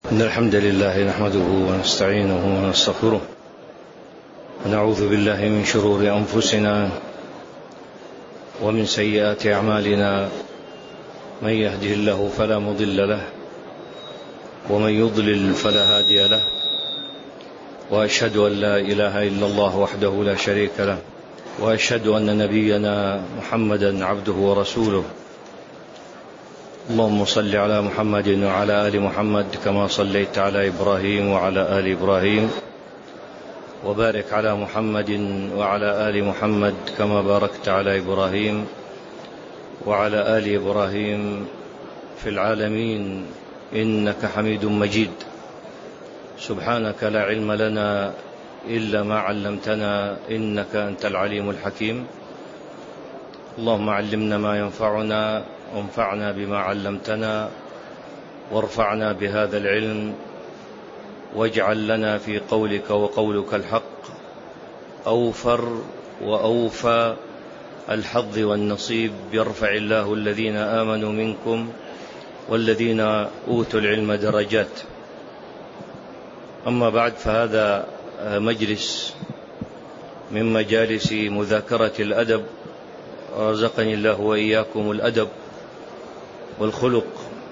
إن الحمد لله نحمده ونستعينه ونستغفره ونعوذ بالله من شرور أنفسنا ومن سيئات أعمالنا. من يهده الله فلا مضل له ومن يضلل فلا هادي له، وأشهد أن لا إله إلا الله وحده لا شريك له، وأشهد أن نبينا محمدا عبده ورسوله. اللهم صل على محمد وعلى آل محمد كما صليت على إبراهيم وعلى آل إبراهيم، وبارك على محمد وعلى آل محمد كما باركت على إبراهيم وعلى آل إبراهيم في العالمين إنك حميد مجيد. سبحانك لا علم لنا إلا ما علمتنا إنك أنت العليم الحكيم. اللهم علمنا ما ينفعنا وانفعنا بما علمتنا، وارفعنا بهذا العلم، واجعل لنا في قولك وقولك الحق أوفر وأوفى الحظ والنصيب. يرفع الله الذين آمنوا منكم والذين أوتوا العلم درجات. أما بعد، فهذا مجلس من مجالس مذاكرة الأدب، رزقني الله وإياكم الأدب والخلق.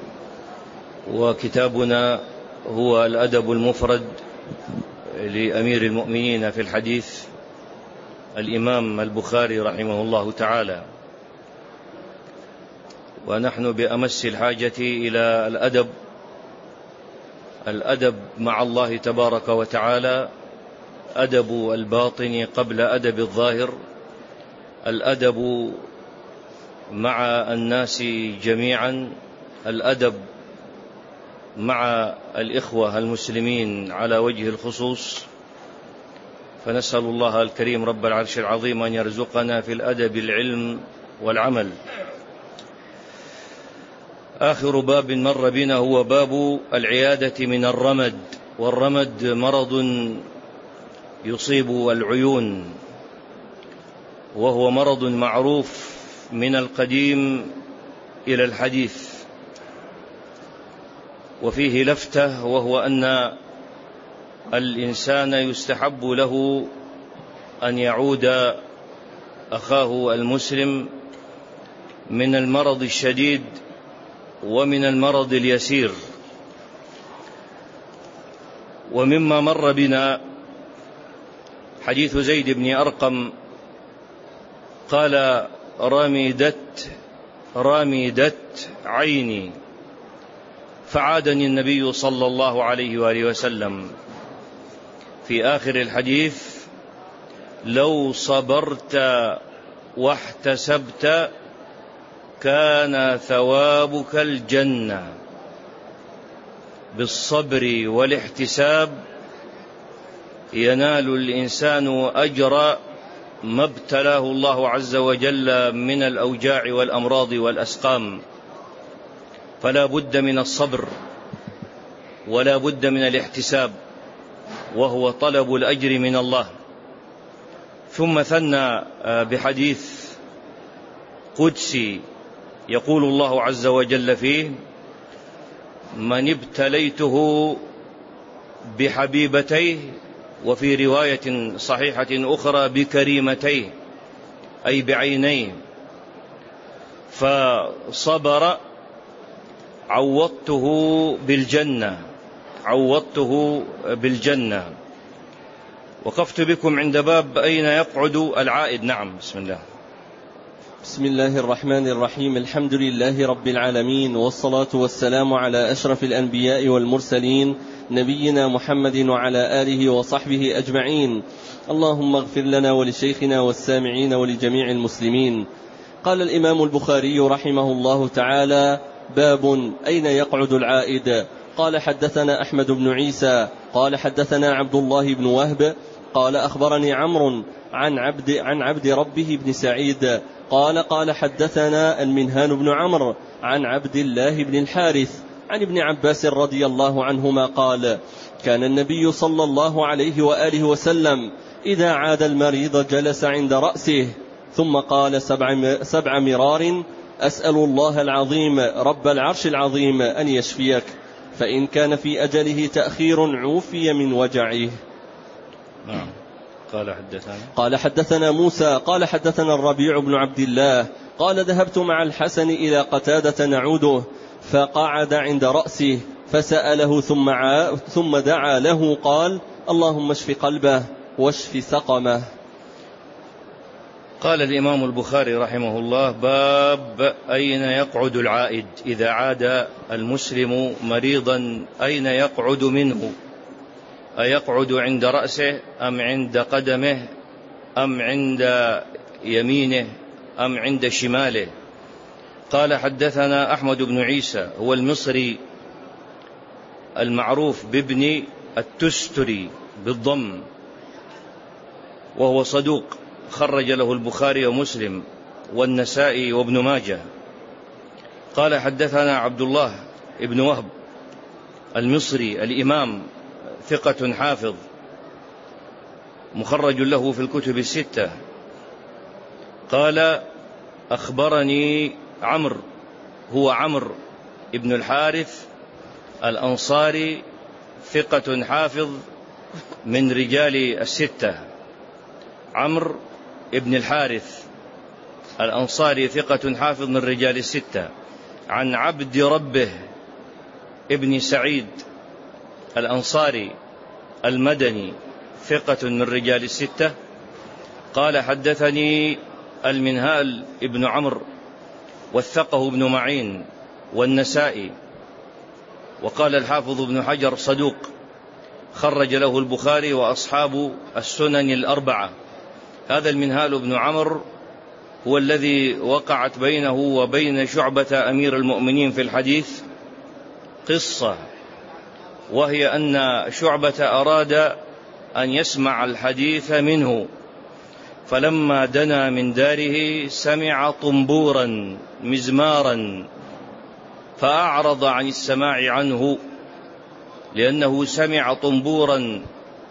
وكتابنا هو الأدب المفرد لأمير المؤمنين في الحديث الإمام البخاري رحمه الله تعالى. ونحن بأمس الحاجة إلى الأدب مع الله تبارك وتعالى، أدب الباطن قبل أدب الظاهر، الأدب مع الناس جميعا، الأدب مع الإخوة المسلمين على وجه الخصوص. فنسأل الله الكريم رب العرش العظيم أن يرزقنا في الأدب العلم والعمل. آخر باب مر بنا هو باب العيادة من الرمد. والرمد مرض يصيب العيون، وهو مرض معروف من القديم إلى الحديث. وفيه لفتة، وهو أن الإنسان يستحب له أن يعود أخاه المسلم من المرض الشديد ومن المرض اليسير. ومما مر بنا حديث زيد بن أرقم قال: رامدت عيني، فعادني النبي صلى الله عليه وآله وسلم في آخر الحديث: لو صبرت واحتسبت كان ثوابك الجنة. بالصبر والاحتساب ينال الإنسان أجر ما ابتلاه الله عز وجل من الأوجاع والأمراض والأسقام. فلا بد من الصبر ولا بد من الاحتساب، وهو طلب الأجر من الله. ثم ثنى بحديث قدسي يقول الله عز وجل فيه: من ابتليته بحبيبتيه، وفي رواية صحيحة أخرى بكريمتيه، أي بعينيه، فصبر عوضته بالجنة. وقفت بكم عند باب أين يقعد العائد. نعم، بسم الله. بسم الله الرحمن الرحيم. الحمد لله رب العالمين، والصلاة والسلام على أشرف الأنبياء والمرسلين، نبينا محمد وعلى آله وصحبه أجمعين. اللهم اغفر لنا ولشيخنا والسامعين ولجميع المسلمين. قال الإمام البخاري رحمه الله تعالى: باب أين يقعد العائد. قال: حدثنا أحمد بن عيسى قال حدثنا عبد الله بن وهب قال أخبرني عمرو عن عبد ربه بن سعيد قال حدثنا المنهان بن عمرو عن عبد الله بن الحارث عن ابن عباس رضي الله عنهما قال: كان النبي صلى الله عليه وآله وسلم إذا عاد المريض جلس عند رأسه ثم قال 7 مرار: أسأل الله العظيم رب العرش العظيم أن يشفيك. فإن كان في أجله تأخير عوفي من وجعه. نعم. قال حدثنا موسى قال حدثنا الربيع بن عبد الله قال ذهبت مع الحسن إلى قتادة نعوده فقعد عند رأسه فسأله ثم دعا له قال اللهم اشف قلبه واشف سقمه. قال الإمام البخاري رحمه الله: باب أين يقعد العائد إذا عاد المسلم مريضا، أين يقعد منه؟ أيقعد عند رأسه أم عند قدمه أم عند يمينه أم عند شماله؟ قال حدثنا أحمد بن عيسى هو المصري المعروف بابن التستري بالضم، وهو صدوق خرج له البخاري ومسلم والنسائي وابن ماجه. قال حدثنا عبد الله ابن وهب المصري الإمام ثقة حافظ مخرج له في الكتب الستة. قال أخبرني عمرو، هو عمرو ابن الحارث الأنصاري ثقة حافظ من رجال الستة. عمرو ابن الحارث الأنصاري ثقة حافظ من رجال الستة، عن عبد ربه ابن سعيد الأنصاري المدني ثقة من رجال الستة. قال حدثني المنهال ابن عمرو وثقه ابن معين والنسائي. وقال الحافظ ابن حجر صدوق خرج له البخاري وأصحاب السنن الأربعة. هذا المنهال بن عمرو هو الذي وقعت بينه وبين شعبة أمير المؤمنين في الحديث قصة، وهي أن شعبة أراد أن يسمع الحديث منه، فلما دنا من داره سمع طنبورا مزمارا فأعرض عن السماع عنه، لأنه سمع طنبورا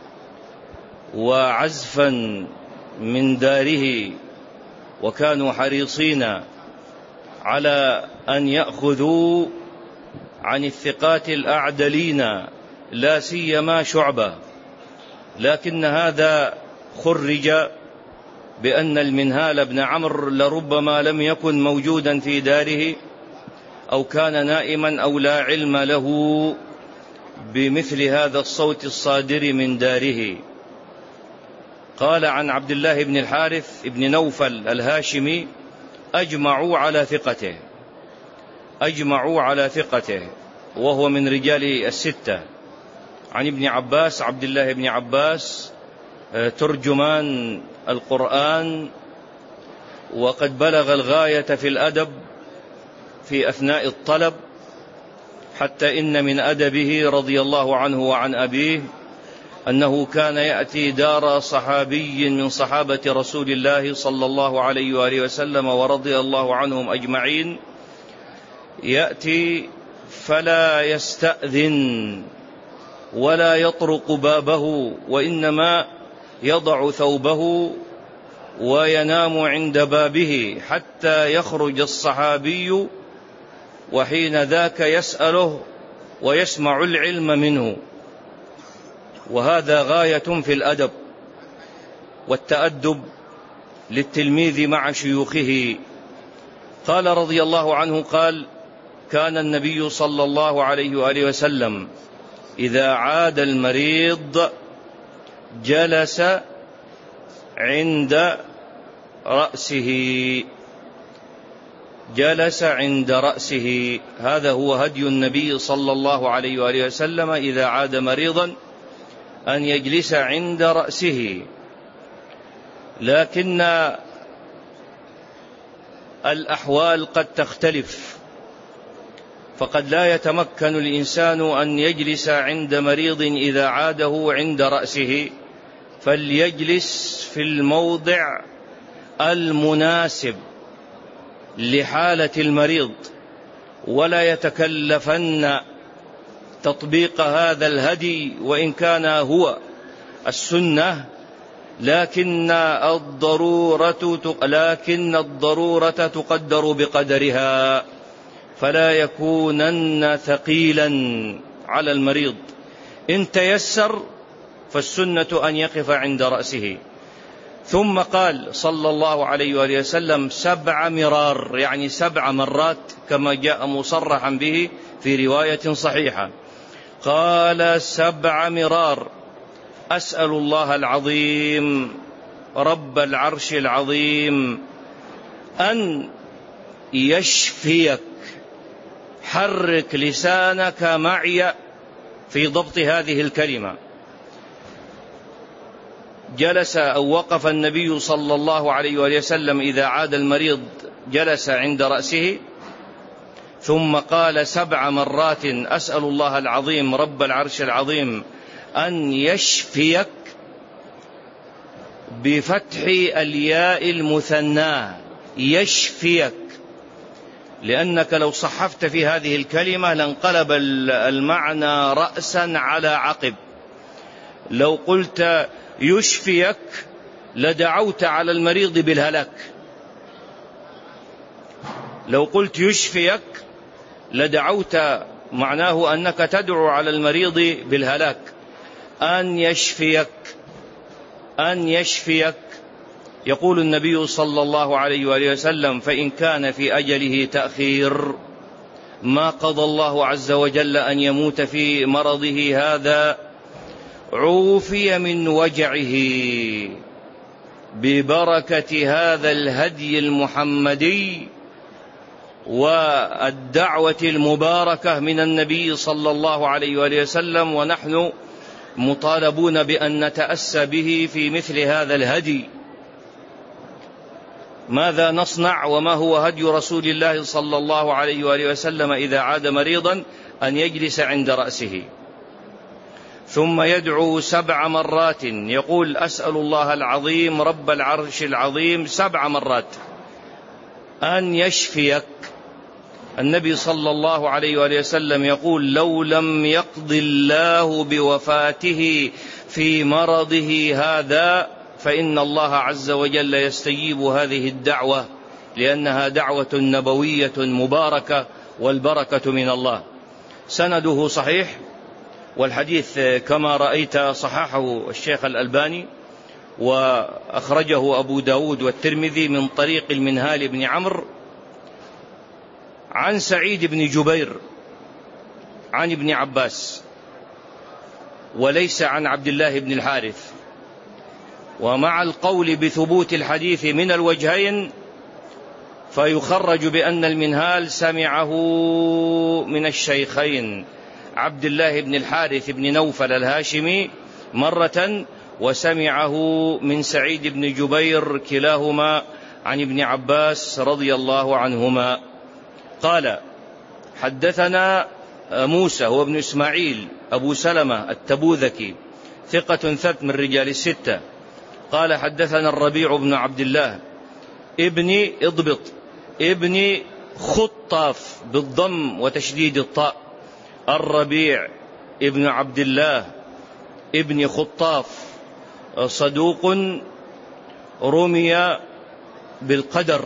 وعزفا من داره، وكانوا حريصين على أن يأخذوا عن الثقات الأعدلين لا سيما شعبة. لكن هذا خرج بأن المنهال بن عمرو لربما لم يكن موجودا في داره، أو كان نائما، أو لا علم له بمثل هذا الصوت الصادر من داره. قال عن عبد الله بن الحارث بن نوفل الهاشمي أجمعوا على ثقته وهو من رجال الستة. عن ابن عباس عبد الله بن عباس ترجمان القرآن، وقد بلغ الغاية في الأدب في أثناء الطلب، حتى إن من أدبه رضي الله عنه وعن أبيه أنه كان يأتي دار صحابي من صحابة رسول الله صلى الله عليه وآله وسلم ورضي الله عنهم أجمعين، يأتي فلا يستأذن ولا يطرق بابه، وإنما يضع ثوبه وينام عند بابه حتى يخرج الصحابي، وحين ذاك يسأله ويسمع العلم منه. وهذا غاية في الأدب والتأدب للتلميذ مع شيوخه. قال رضي الله عنه قال: كان النبي صلى الله عليه وآله وسلم إذا عاد المريض جلس عند رأسه. هذا هو هدي النبي صلى الله عليه وآله وسلم إذا عاد مريضا، أن يجلس عند رأسه. لكن الأحوال قد تختلف، فقد لا يتمكن الإنسان أن يجلس عند مريض إذا عاده عند رأسه، فليجلس في الموضع المناسب لحالة المريض، ولا يتكلفن تطبيق هذا الهدي وإن كان هو السنة، لكن الضرورة تقدر بقدرها، فلا يكونن ثقيلا على المريض. إن تيسر فالسنة أن يقف عند رأسه. ثم قال صلى الله عليه وآله وسلم 7 مرار، يعني 7 مرات كما جاء مصرحا به في رواية صحيحة. قال 7 مرار: أسأل الله العظيم رب العرش العظيم أن يشفيك. حرك لسانك معي في ضبط هذه الكلمة. جلس أو وقف النبي صلى الله عليه وآله وسلم إذا عاد المريض جلس عند رأسه، ثم قال 7 مرات: أسأل الله العظيم رب العرش العظيم أن يشفيك، بفتح الياء المثنى، يشفيك، لأنك لو صحفت في هذه الكلمة لانقلب المعنى رأسا على عقب. لو قلت يشفيك لدعوت على المريض بالهلاك. لو قلت يشفيك لدعوت، معناه أنك تدعو على المريض بالهلاك. أن يشفيك، أن يشفيك. يقول النبي صلى الله عليه وآله وسلم: فإن كان في أجله تأخير، ما قضى الله عز وجل أن يموت في مرضه هذا، عوفي من وجعه ببركة هذا الهدي المحمدي والدعوة المباركة من النبي صلى الله عليه وآله وسلم، ونحن مطالبون بأن نتأسى به في مثل هذا الهدي. ماذا نصنع وما هو هدي رسول الله صلى الله عليه وآله وسلم إذا عاد مريضا؟ أن يجلس عند رأسه، ثم يدعو 7 مرات، يقول: أسأل الله العظيم رب العرش العظيم 7 مرات أن يشفيك. النبي صلى الله عليه وآله وسلم يقول: لو لم يقض الله بوفاته في مرضه هذا فإن الله عز وجل يستجيب هذه الدعوة، لأنها دعوة نبوية مباركة والبركة من الله. سنده صحيح، والحديث كما رأيت صححه الشيخ الألباني، وأخرجه أبو داود والترمذي من طريق المنهال بن عمرو عن سعيد بن جبير عن ابن عباس، وليس عن عبد الله بن الحارث. ومع القول بثبوت الحديث من الوجهين فيخرج بأن المنهال سمعه من الشيخين عبد الله بن الحارث بن نوفل الهاشمي مرة، وسمعه من سعيد بن جبير، كلاهما عن ابن عباس رضي الله عنهما. قال: حدثنا موسى هو ابن إسماعيل أبو سلمة التبوذكي، ثقة ثبت من رجال 6. قال: حدثنا الربيع بن عبد الله ابن اضبط ابن خطاف بالضم وتشديد الطاء، الربيع ابن عبد الله ابن خطاف، صدوق رمي بالقدر،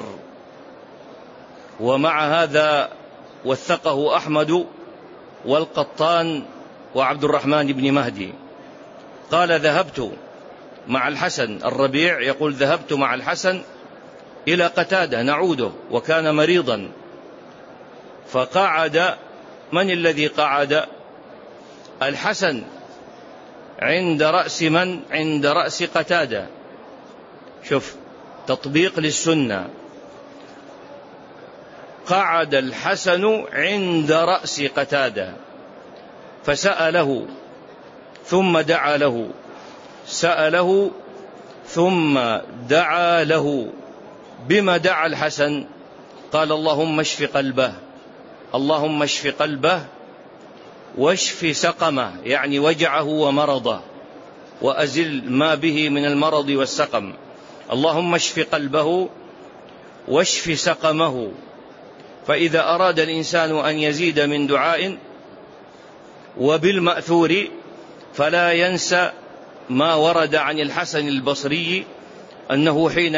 ومع هذا وثقه أحمد والقطان وعبد الرحمن بن مهدي. قال: ذهبت مع الحسن، الربيع يقول: ذهبت مع الحسن إلى قتادة نعوده وكان مريضا، فقعد. من الذي قعد؟ الحسن عند رأس من؟ عند رأس قتادة. شوف تطبيق للسنة. قعد الحسن عند رأس قتادة فسأله ثم دعا له، سأله ثم دعا له. بما دعا الحسن؟ قال: اللهم اشف قلبه، اللهم اشف قلبه واشف سقمه، يعني وجعه ومرضه، وأزل ما به من المرض والسقم. اللهم اشف قلبه واشف سقمه. فإذا أراد الإنسان أن يزيد من دعاء وبالمأثور فلا ينسى ما ورد عن الحسن البصري أنه حين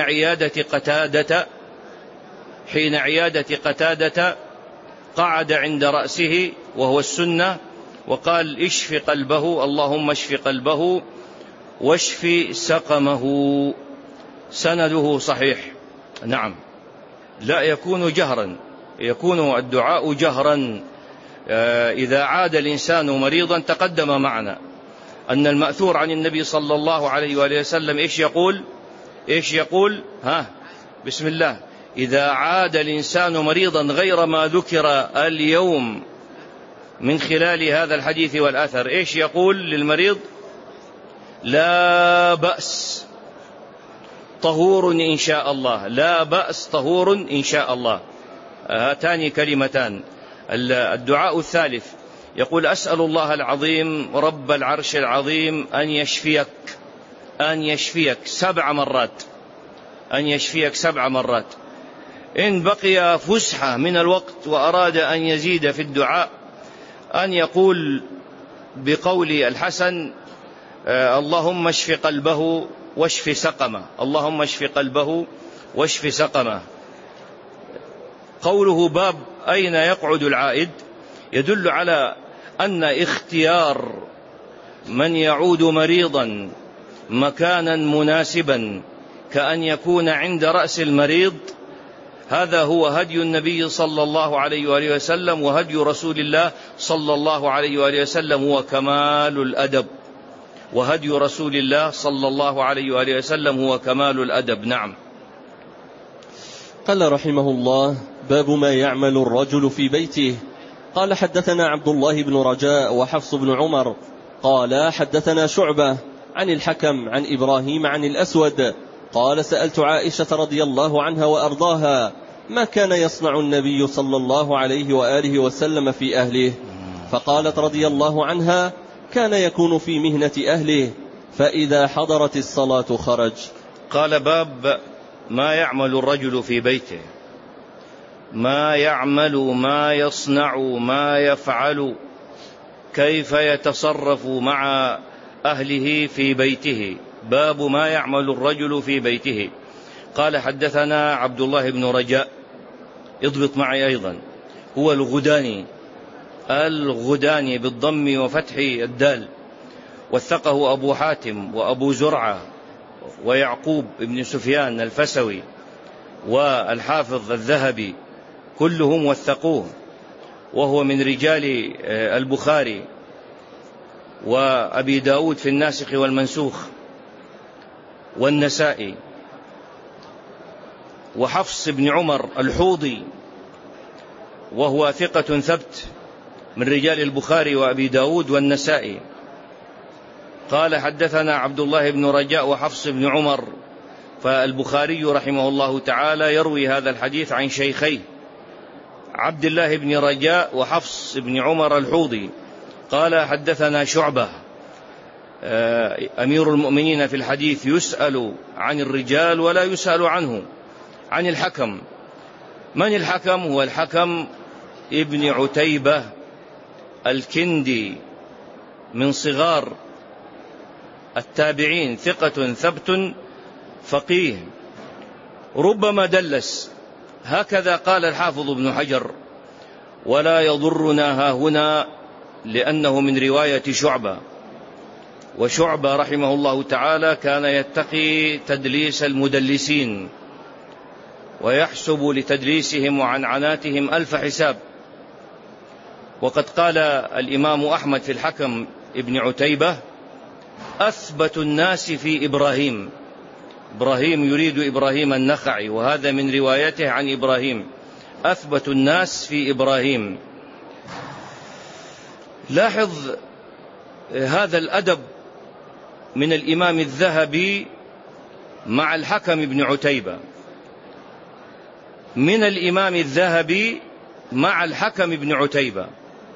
عيادة قتادة قعد عند رأسه وهو السنة، وقال اشف قلبه، اللهم اشف قلبه واشف سقمه. سنده صحيح. نعم. لا يكون جهرا، يكون الدعاء جهرا. إذا عاد الإنسان مريضا تقدم معنا أن المأثور عن النبي صلى الله عليه وآله وسلم إيش يقول بسم الله. إذا عاد الإنسان مريضا غير ما ذكر اليوم من خلال هذا الحديث والأثر، إيش يقول للمريض؟ لا بأس طهور إن شاء الله، لا بأس طهور إن شاء الله. هاتان كلمتان. الدعاء الثالث يقول أسأل الله العظيم رب العرش العظيم أن يشفيك 7 مرات، أن يشفيك 7 مرات. إن بقي فسحة من الوقت وأراد أن يزيد في الدعاء أن يقول بقول الحسن اللهم اشف قلبه واشف سقمه، اللهم اشف قلبه واشف سقمه. قوله باب أين يقعد العائد يدل على أن اختيار من يعود مريضا مكانا مناسبا كأن يكون عند رأس المريض، هذا هو هدي النبي صلى الله عليه وآله وسلم، وهدي رسول الله صلى الله عليه وآله وسلم هو كمال الأدب، وهدي رسول الله صلى الله عليه وآله وسلم هو كمال الأدب. نعم. قال رحمه الله: باب ما يعمل الرجل في بيته. قال حدثنا عبد الله بن رجاء وحفص بن عمر قال حدثنا شعبة عن الحكم عن إبراهيم عن الأسود قال سألت عائشة رضي الله عنها وأرضاها ما كان يصنع النبي صلى الله عليه وآله وسلم في أهله، فقالت رضي الله عنها كان يكون في مهنة أهله فإذا حضرت الصلاة خرج. قال باب ما يعمل الرجل في بيته، ما يعمل، ما يصنع، ما يفعل، كيف يتصرف مع أهله في بيته. باب ما يعمل الرجل في بيته. قال حدثنا عبد الله بن رجاء، اضبط معي أيضا، هو الغداني بالضم وفتح الدال، وثقه أبو حاتم وأبو زرعة ويعقوب بن سفيان الفسوي والحافظ الذهبي، كلهم وثقوه، وهو من رجال البخاري وأبي داود في الناسخ والمنسوخ والنسائي. وحفص بن عمر الحوضي وهو ثقة ثبت من رجال البخاري وأبي داود والنسائي. قال حدثنا عبد الله بن رجاء وحفص بن عمر، فالبخاري رحمه الله تعالى يروي هذا الحديث عن شيخيه عبد الله بن رجاء وحفص بن عمر الحوضي. قال حدثنا شعبة أمير المؤمنين في الحديث يسأل عن الرجال ولا يسأل عنه، عن الحكم. من الحكم؟ هو الحكم ابن عتيبة الكندي من صغار التابعين، ثقة ثبت فقيه، ربما دلس، هكذا قال الحافظ ابن حجر، ولا يضرنا هاهنا لأنه من رواية شعبة، وشعبة رحمه الله تعالى كان يتقي تدليس المدلسين ويحسب لتدليسهم وعنعناتهم 1000 حساب. وقد قال الإمام أحمد في الحكم ابن عتيبة أثبت الناس في إبراهيم. إبراهيم يريد إبراهيم النخعي، وهذا من روايته عن إبراهيم، أثبت الناس في إبراهيم. لاحظ هذا الأدب من الإمام الذهبي مع الحكم ابن عتيبة، من الإمام الذهبي مع الحكم ابن عتيبة.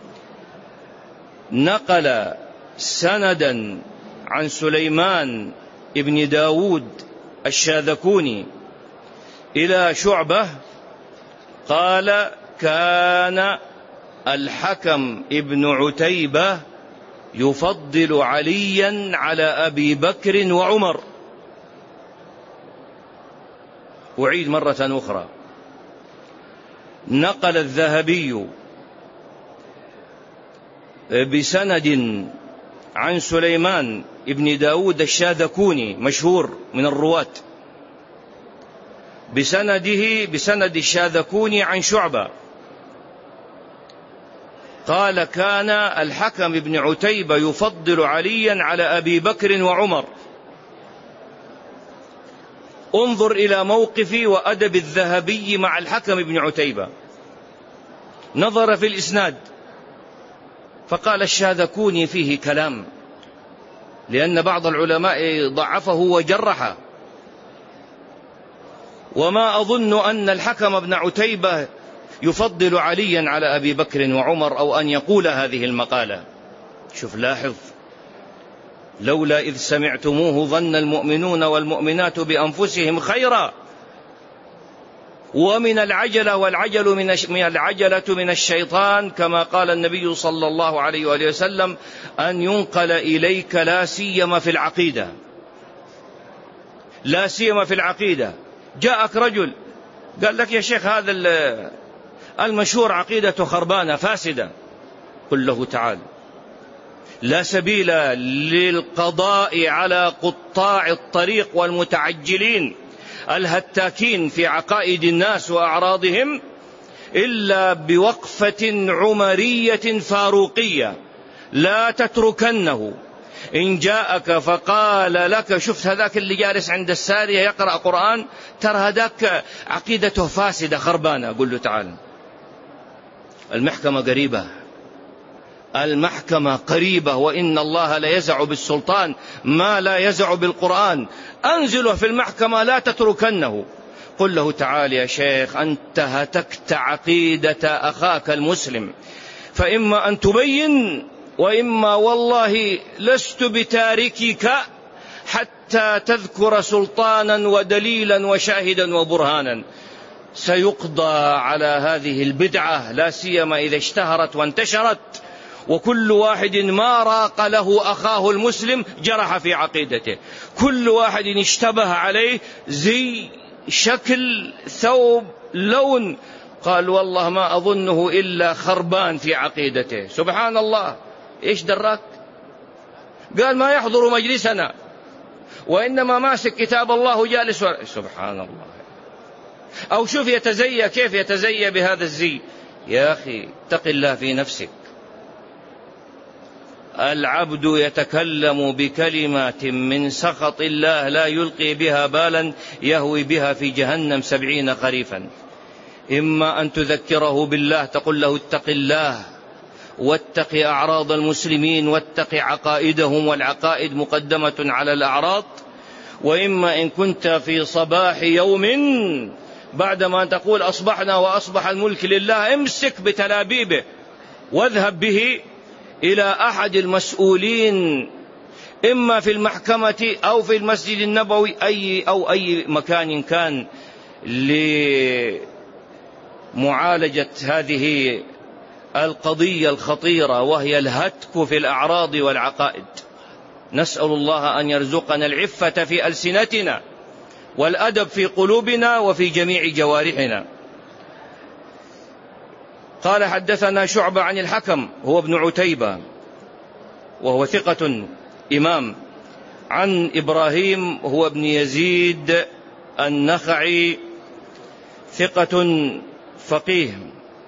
نقل سندا عن سليمان ابن داود الشاذكوني إلى شعبة قال كان الحكم ابن عتيبة يفضل عليا على أبي بكر وعمر. أعيد مرة أخرى، نقل الذهبي بسند عن سليمان ابن داود الشاذكوني مشهور من الرواة، بسند الشاذكوني عن شعبة قال: كان الحكم بن عتيبة يفضل عليا على أبي بكر وعمر. انظر إلى موقف وأدب الذهبي مع الحكم بن عتيبة، نظر في الإسناد فقال: الشاذكوني فيه كلام، لأن بعض العلماء ضعفه وجرحه، وما أظن أن الحكم بن عتيبة يفضل عليا على أبي بكر وعمر أو أن يقول هذه المقالة. شوف، لاحظ: لولا إذ سمعتموه ظن المؤمنون والمؤمنات بأنفسهم خيرا. ومن العجلة، والعجل من الشيطان، كما قال النبي صلى الله عليه وآله وسلم: أن ينقل إليك لا سيما في العقيدة. لا سيما في العقيدة. جاءك رجل قال لك: يا شيخ، هذا المشهور عقيدته خربانة فاسدة. قل له: تعال، لا سبيل للقضاء على قطاع الطريق والمتعجلين الهتاكين في عقائد الناس وأعراضهم إلا بوقفة عمرية فاروقية لا تتركنه. إن جاءك فقال لك: شفت هذاك اللي جالس عند السارية يقرأ قرآن، ترى هذاك عقيدته فاسدة خربانة، قل له: تعال، المحكمة قريبة، المحكمة قريبة، وإن الله لا يزع بالسلطان ما لا يزع بالقرآن. أنزله في المحكمة لا تتركنه. قل له: تعال يا شيخ، أنت هتكت عقيدة أخاك المسلم، فإما أن تبين، وإما والله لست بتاركك حتى تذكر سلطانا ودليلا وشاهدا وبرهانا. سيقضى على هذه البدعة، لا سيما إذا اشتهرت وانتشرت، وكل واحد ما راق له أخاه المسلم جرح في عقيدته. كل واحد اشتبه عليه زي، شكل، ثوب، لون، قال: والله ما أظنه إلا خربان في عقيدته. سبحان الله، إيش دراك؟ قال: ما يحضر مجلسنا، وإنما ماسك كتاب الله جالس سبحان الله. أو شوف يتزيى، كيف يتزيى بهذا الزي. يا أخي، اتق الله في نفسك. العبد يتكلم بكلمات من سخط الله لا يلقي بها بالا يهوي بها في جهنم 70 خريفا. إما أن تذكره بالله، تقول له: اتق الله واتق أعراض المسلمين واتق عقائدهم، والعقائد مقدمة على الأعراض. وإما إن كنت في صباح يوم بعدما تقول: أصبحنا وأصبح الملك لله، امسك بتلابيبه واذهب به إلى أحد المسؤولين، إما في المحكمة أو في المسجد النبوي، أي مكان كان، لمعالجة هذه القضية الخطيرة، وهي الهتك في الأعراض والعقائد. نسأل الله أن يرزقنا العفة في ألسنتنا والأدب في قلوبنا وفي جميع جوارحنا. قال: حدثنا شعبة عن الحكم هو ابن عتيبة وهو ثقة إمام، عن إبراهيم هو ابن يزيد النخعي ثقة فقيه.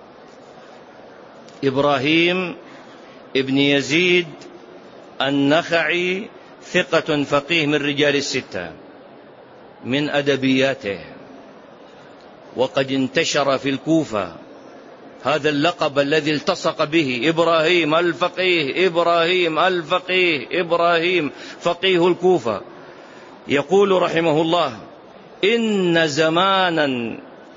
إبراهيم ابن يزيد النخعي ثقة فقيه من رجال الستة، من أدبياته. وقد انتشر في الكوفة هذا اللقب الذي التصق به: إبراهيم الفقيه، إبراهيم الفقيه، إبراهيم فقيه الكوفة. يقول رحمه الله: إن زمانا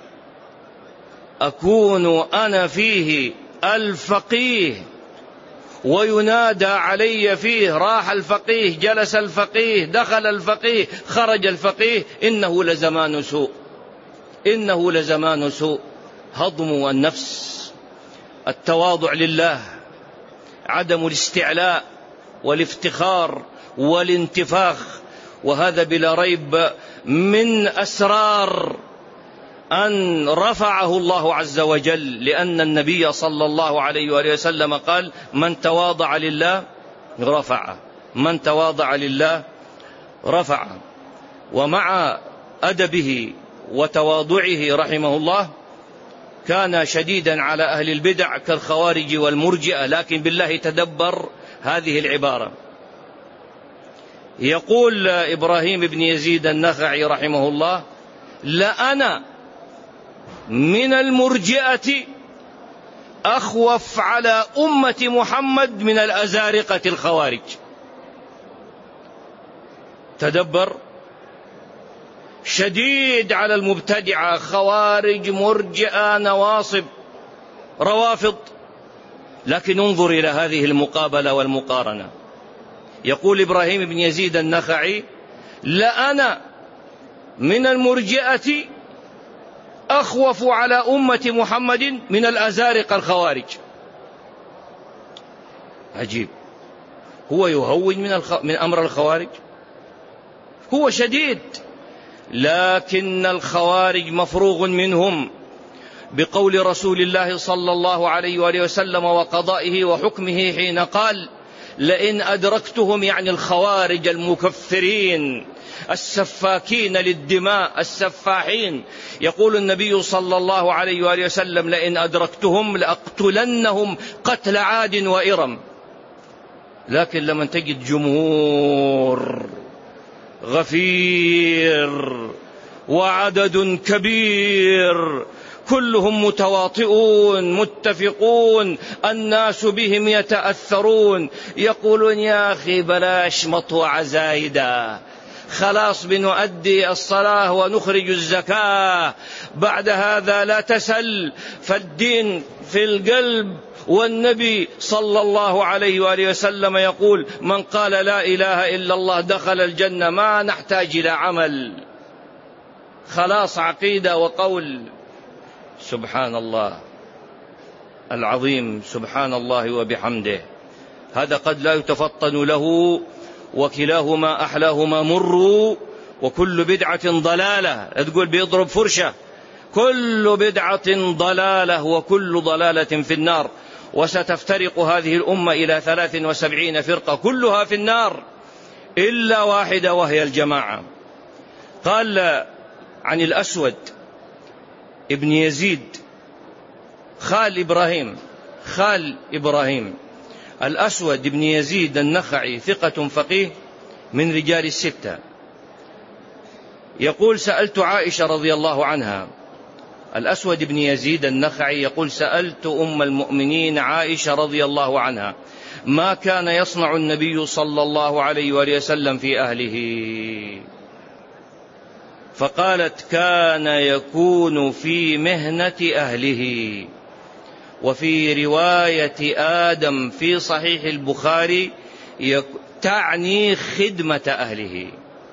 أكون أنا فيه الفقيه وينادى علي فيه، راح الفقيه، جلس الفقيه، دخل الفقيه، خرج الفقيه، إنه لزمان سوء، إنه لزمان سوء. هضم النفس، التواضع لله، عدم الاستعلاء والافتخار والانتفاخ، وهذا بلا ريب من أسرار أن رفعه الله عز وجل، لأن النبي صلى الله عليه وآله وسلم قال: من تواضع لله رفعه، من تواضع لله رفعه. ومع أدبه وتواضعه رحمه الله كان شديدا على أهل البدع كالخوارج والمرجئة. لكن بالله تدبر هذه العبارة. يقول إبراهيم بن يزيد النخعي رحمه الله: لأنا من المرجئة أخوف على أمة محمد من الأزارقة الخوارج. تدبر، شديد على المبتدعة، خوارج، مرجئة، نواصب، روافض. لكن انظر إلى هذه المقابلة والمقارنة. يقول إبراهيم بن يزيد النخعي: لأنا من المرجئة أخوف على أمة محمد من الأزارقة الخوارج. عجيب، هو يهون من أمر الخوارج، هو شديد، لكن الخوارج مفروغ منهم بقول رسول الله صلى الله عليه وآله وسلم وقضائه وحكمه حين قال: لئن أدركتهم، يعني الخوارج المكفرين السفاكين للدماء السفاحين، يقول النبي صلى الله عليه وآله وسلم: لئن أدركتهم لأقتلنهم قتل عاد وإرم. لكن لما تجد جمهور غفير وعدد كبير كلهم متواطئون متفقون، الناس بهم يتأثرون، يقولون: يا أخي بلاش مطوع زايدة، خلاص بنؤدي الصلاة ونخرج الزكاة، بعد هذا لا تسل، فالدين في القلب. والنبي صلى الله عليه وآله وسلم يقول: من قال لا إله إلا الله دخل الجنة، ما نحتاج إلى عمل، خلاص عقيدة وقول. سبحان الله العظيم، سبحان الله وبحمده. هذا قد لا يتفطن له، وكلاهما أحلاهما مر، وكل بدعة ضلالة. تقول بيضرب فرشة، كل بدعة ضلالة وكل ضلالة في النار. وستفترق هذه الأمة إلى 73 فرقة كلها في النار إلا واحدة، وهي الجماعة. قال عن الأسود ابن يزيد خال إبراهيم الأسود ابن يزيد النخعي ثقة فقيه من رجال الستة. يقول: سألت عائشة رضي الله عنها. الأسود بن يزيد النخعي يقول: سألت أم المؤمنين عائشة رضي الله عنها ما كان يصنع النبي صلى الله عليه وآله وسلم في أهله، فقالت: كان يكون في مهنة أهله. وفي رواية آدم في صحيح البخاري تعني خدمة أهله.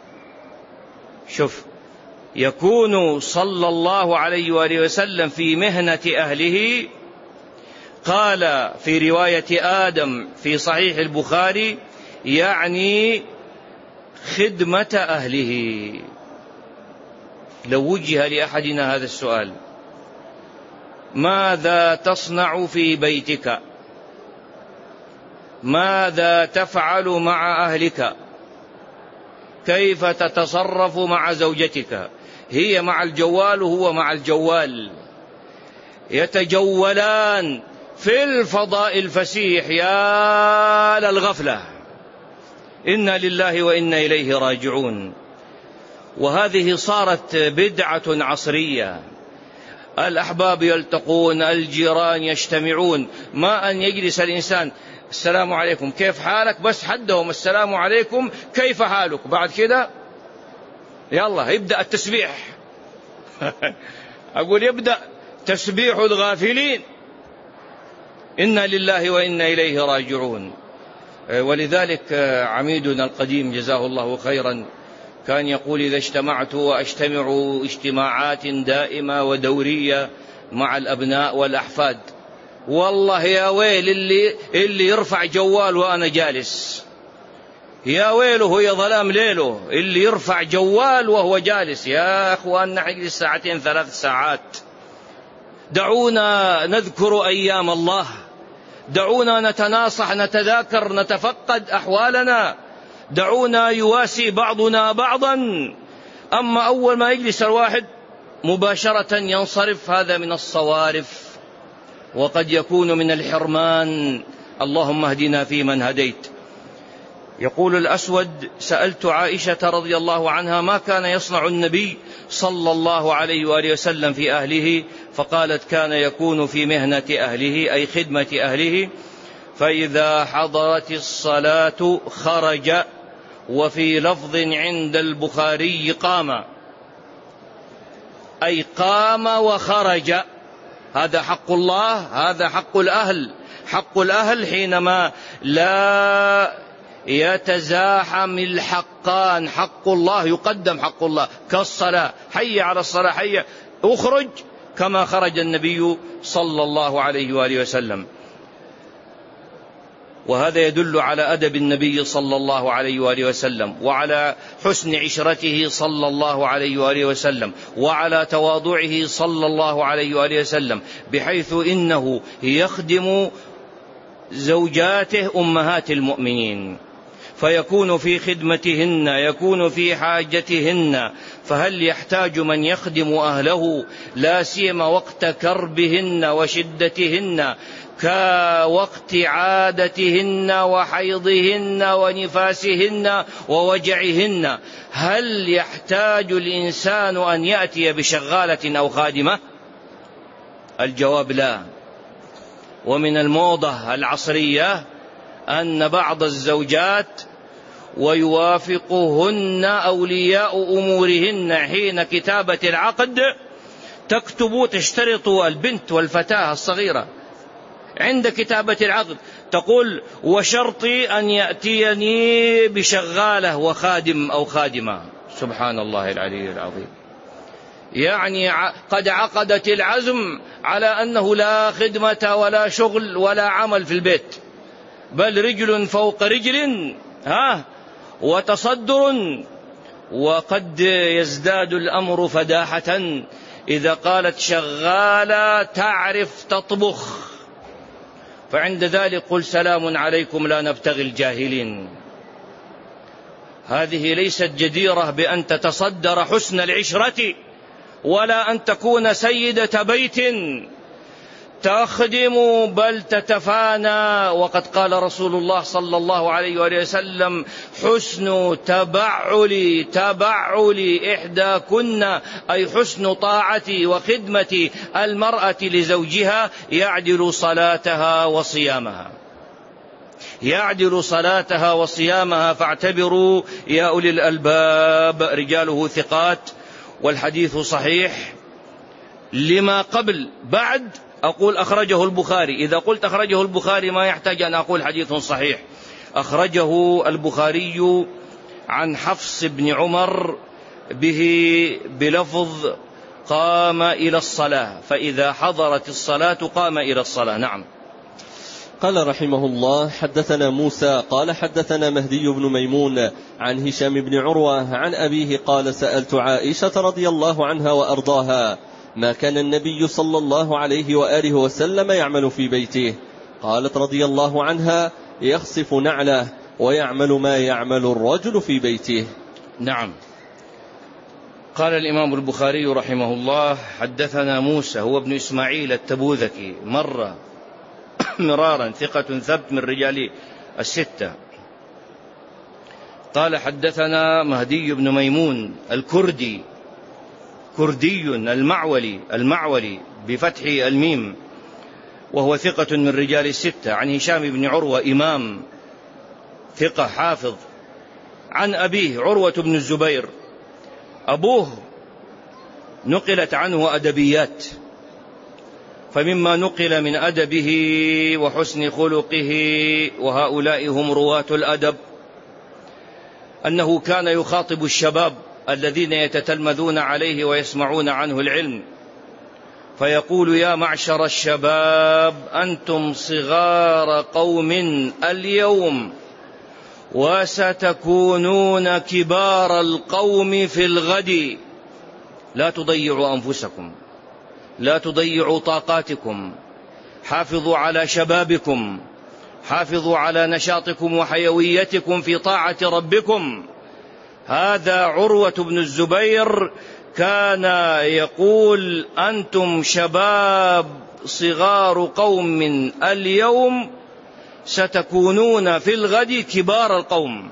شوف، يكون صلى الله عليه وآله وسلم في مهنة أهله، قال في رواية آدم في صحيح البخاري يعني خدمة أهله. لو وجه لأحدنا هذا السؤال: ماذا تصنع في بيتك؟ ماذا تفعل مع أهلك؟ كيف تتصرف مع زوجتك؟ هي مع الجوال وهو مع الجوال، يتجولان في الفضاء الفسيح، يا للغفلة. إنا لله وإنا إليه راجعون. وهذه صارت بدعة عصرية، الأحباب يلتقون، الجيران يجتمعون، ما أن يجلس الإنسان: السلام عليكم، كيف حالك؟ بس حدهم السلام عليكم، كيف حالك؟ بعد كده يلا يبدأ التسبيح. أقول يبدأ تسبيح الغافلين. إنا لله وإنا إليه راجعون. ولذلك عميدنا القديم جزاه الله خيرا كان يقول: إذا اجتمعت وأجتمع اجتماعات دائمة ودورية مع الأبناء والأحفاد، والله يا ويل اللي يرفع جوال وأنا جالس، يا ويله يا ظلام ليله اللي يرفع جوال وهو جالس. يا أخوان نجلس ساعتين 3 ساعات. دعونا نذكر أيام الله، دعونا نتناصح، نتذاكر، نتفقد أحوالنا، دعونا يواسي بعضنا بعضا. أما أول ما يجلس الواحد مباشرة ينصرف، هذا من الصوارف، وقد يكون من الحرمان. اللهم اهدنا فيمن هديت. يقول الأسود: سألت عائشة رضي الله عنها ما كان يصنع النبي صلى الله عليه وآله وسلم في أهله، فقالت: كان يكون في مهنة أهله أي خدمة أهله، فإذا حضرت الصلاة خرج. وفي لفظ عند البخاري قام، أي قام وخرج. هذا حق الله، هذا حق الأهل. حق الأهل حينما لا يتزاحم الحقان، حق الله يقدم حق الله، كالصلاة، حي على الصلاة، حي، أخرج، كما خرج النبي صلى الله عليه وآله وسلم. وهذا يدل على أدب النبي صلى الله عليه وآله وسلم، وعلى حسن عشرته صلى الله عليه وآله وسلم، وعلى تواضعه صلى الله عليه وآله وسلم، بحيث إنه يخدم زوجاته أمهات المؤمنين، فيكون في خدمتهن، يكون في حاجتهن. فهل يحتاج من يخدم أهله لا سيما وقت كربهن وشدتهن، كوقت عادتهن وحيضهن ونفاسهن ووجعهن؟ هل يحتاج الإنسان أن يأتي بشغالة أو خادمة؟ الجواب لا. ومن الموضة العصرية أن بعض الزوجات ويوافقهن أولياء أمورهن حين كتابة العقد، تكتب، تشترط البنت والفتاة الصغيرة عند كتابة العقد، تقول: وشرطي أن يأتيني بشغالة وخادم أو خادمة. سبحان الله العلي العظيم. يعني قد عقدت العزم على أنه لا خدمة ولا شغل ولا عمل في البيت، بل رجل فوق رجل، وتصدر. وقد يزداد الأمر فداحة إذا قالت شغالة تعرف تطبخ، فعند ذلك قل: سلام عليكم لا نبتغي الجاهلين. هذه ليست جديرة بأن تتصدر حسن العشرة، ولا أن تكون سيدة بيت تخدم، بل تتفانى. وقد قال رسول الله صلى الله عليه وآله وسلم: حسن تبعل إحداكن، أي حسن طاعة وخدمة المرأة لزوجها يعدل صلاتها وصيامها، يعدل صلاتها وصيامها. فاعتبروا يا أولي الألباب، رجاله ثقات، والحديث صحيح. لما قبل بعد أقول أخرجه البخاري. إذا قلت أخرجه البخاري ما يحتاج أن أقول حديث صحيح. أخرجه البخاري عن حفص بن عمر به بلفظ: قام إلى الصلاة، فإذا حضرت الصلاة قام إلى الصلاة. نعم. قال رحمه الله: حدثنا موسى قال حدثنا مهدي بن ميمون عن هشام بن عروة عن أبيه قال: سألت عائشة رضي الله عنها وأرضاها ما كان النبي صلى الله عليه وآله وسلم يعمل في بيته؟ قالت رضي الله عنها: يخصف نعله ويعمل ما يعمل الرجل في بيته. نعم. قال الإمام البخاري رحمه الله: حدثنا موسى هو ابن إسماعيل التبوذكي، مرارا، ثقة ثبت من رجال الستة. قال: حدثنا مهدي بن ميمون الكردي، كردي المعولي بفتح الميم، وهو ثقة من رجال الستة، عن هشام بن عروة إمام ثقة حافظ، عن أبيه عروة بن الزبير. أبوه نقلت عنه أدبيات، فمما نقل من أدبه وحسن خلقه، وهؤلاء هم رواة الأدب، أنه كان يخاطب الشباب الذين يتتلمذون عليه ويسمعون عنه العلم، فيقول: يا معشر الشباب، أنتم صغار قوم اليوم، وستكونون كبار القوم في الغد. لا تضيعوا أنفسكم، لا تضيعوا طاقاتكم، حافظوا على شبابكم، حافظوا على نشاطكم وحيويتكم في طاعة ربكم. هذا عروة بن الزبير كان يقول: أنتم شباب صغار قوم اليوم، ستكونون في الغد كبار القوم.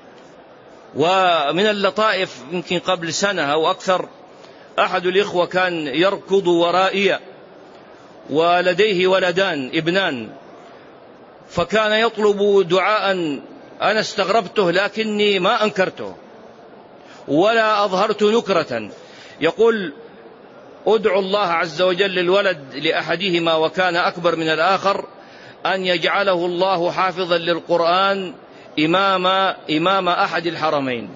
ومن اللطائف، يمكن قبل سنة أو أكثر، أحد الإخوة كان يركض ورائي ولديه ولدان ابنان، فكان يطلب دعاء. أنا استغربته لكني ما أنكرته ولا أظهرت نكرة. يقول: أدعو الله عز وجل للولد لأحدهما وكان أكبر من الآخر أن يجعله الله حافظا للقرآن إمام أحد الحرمين.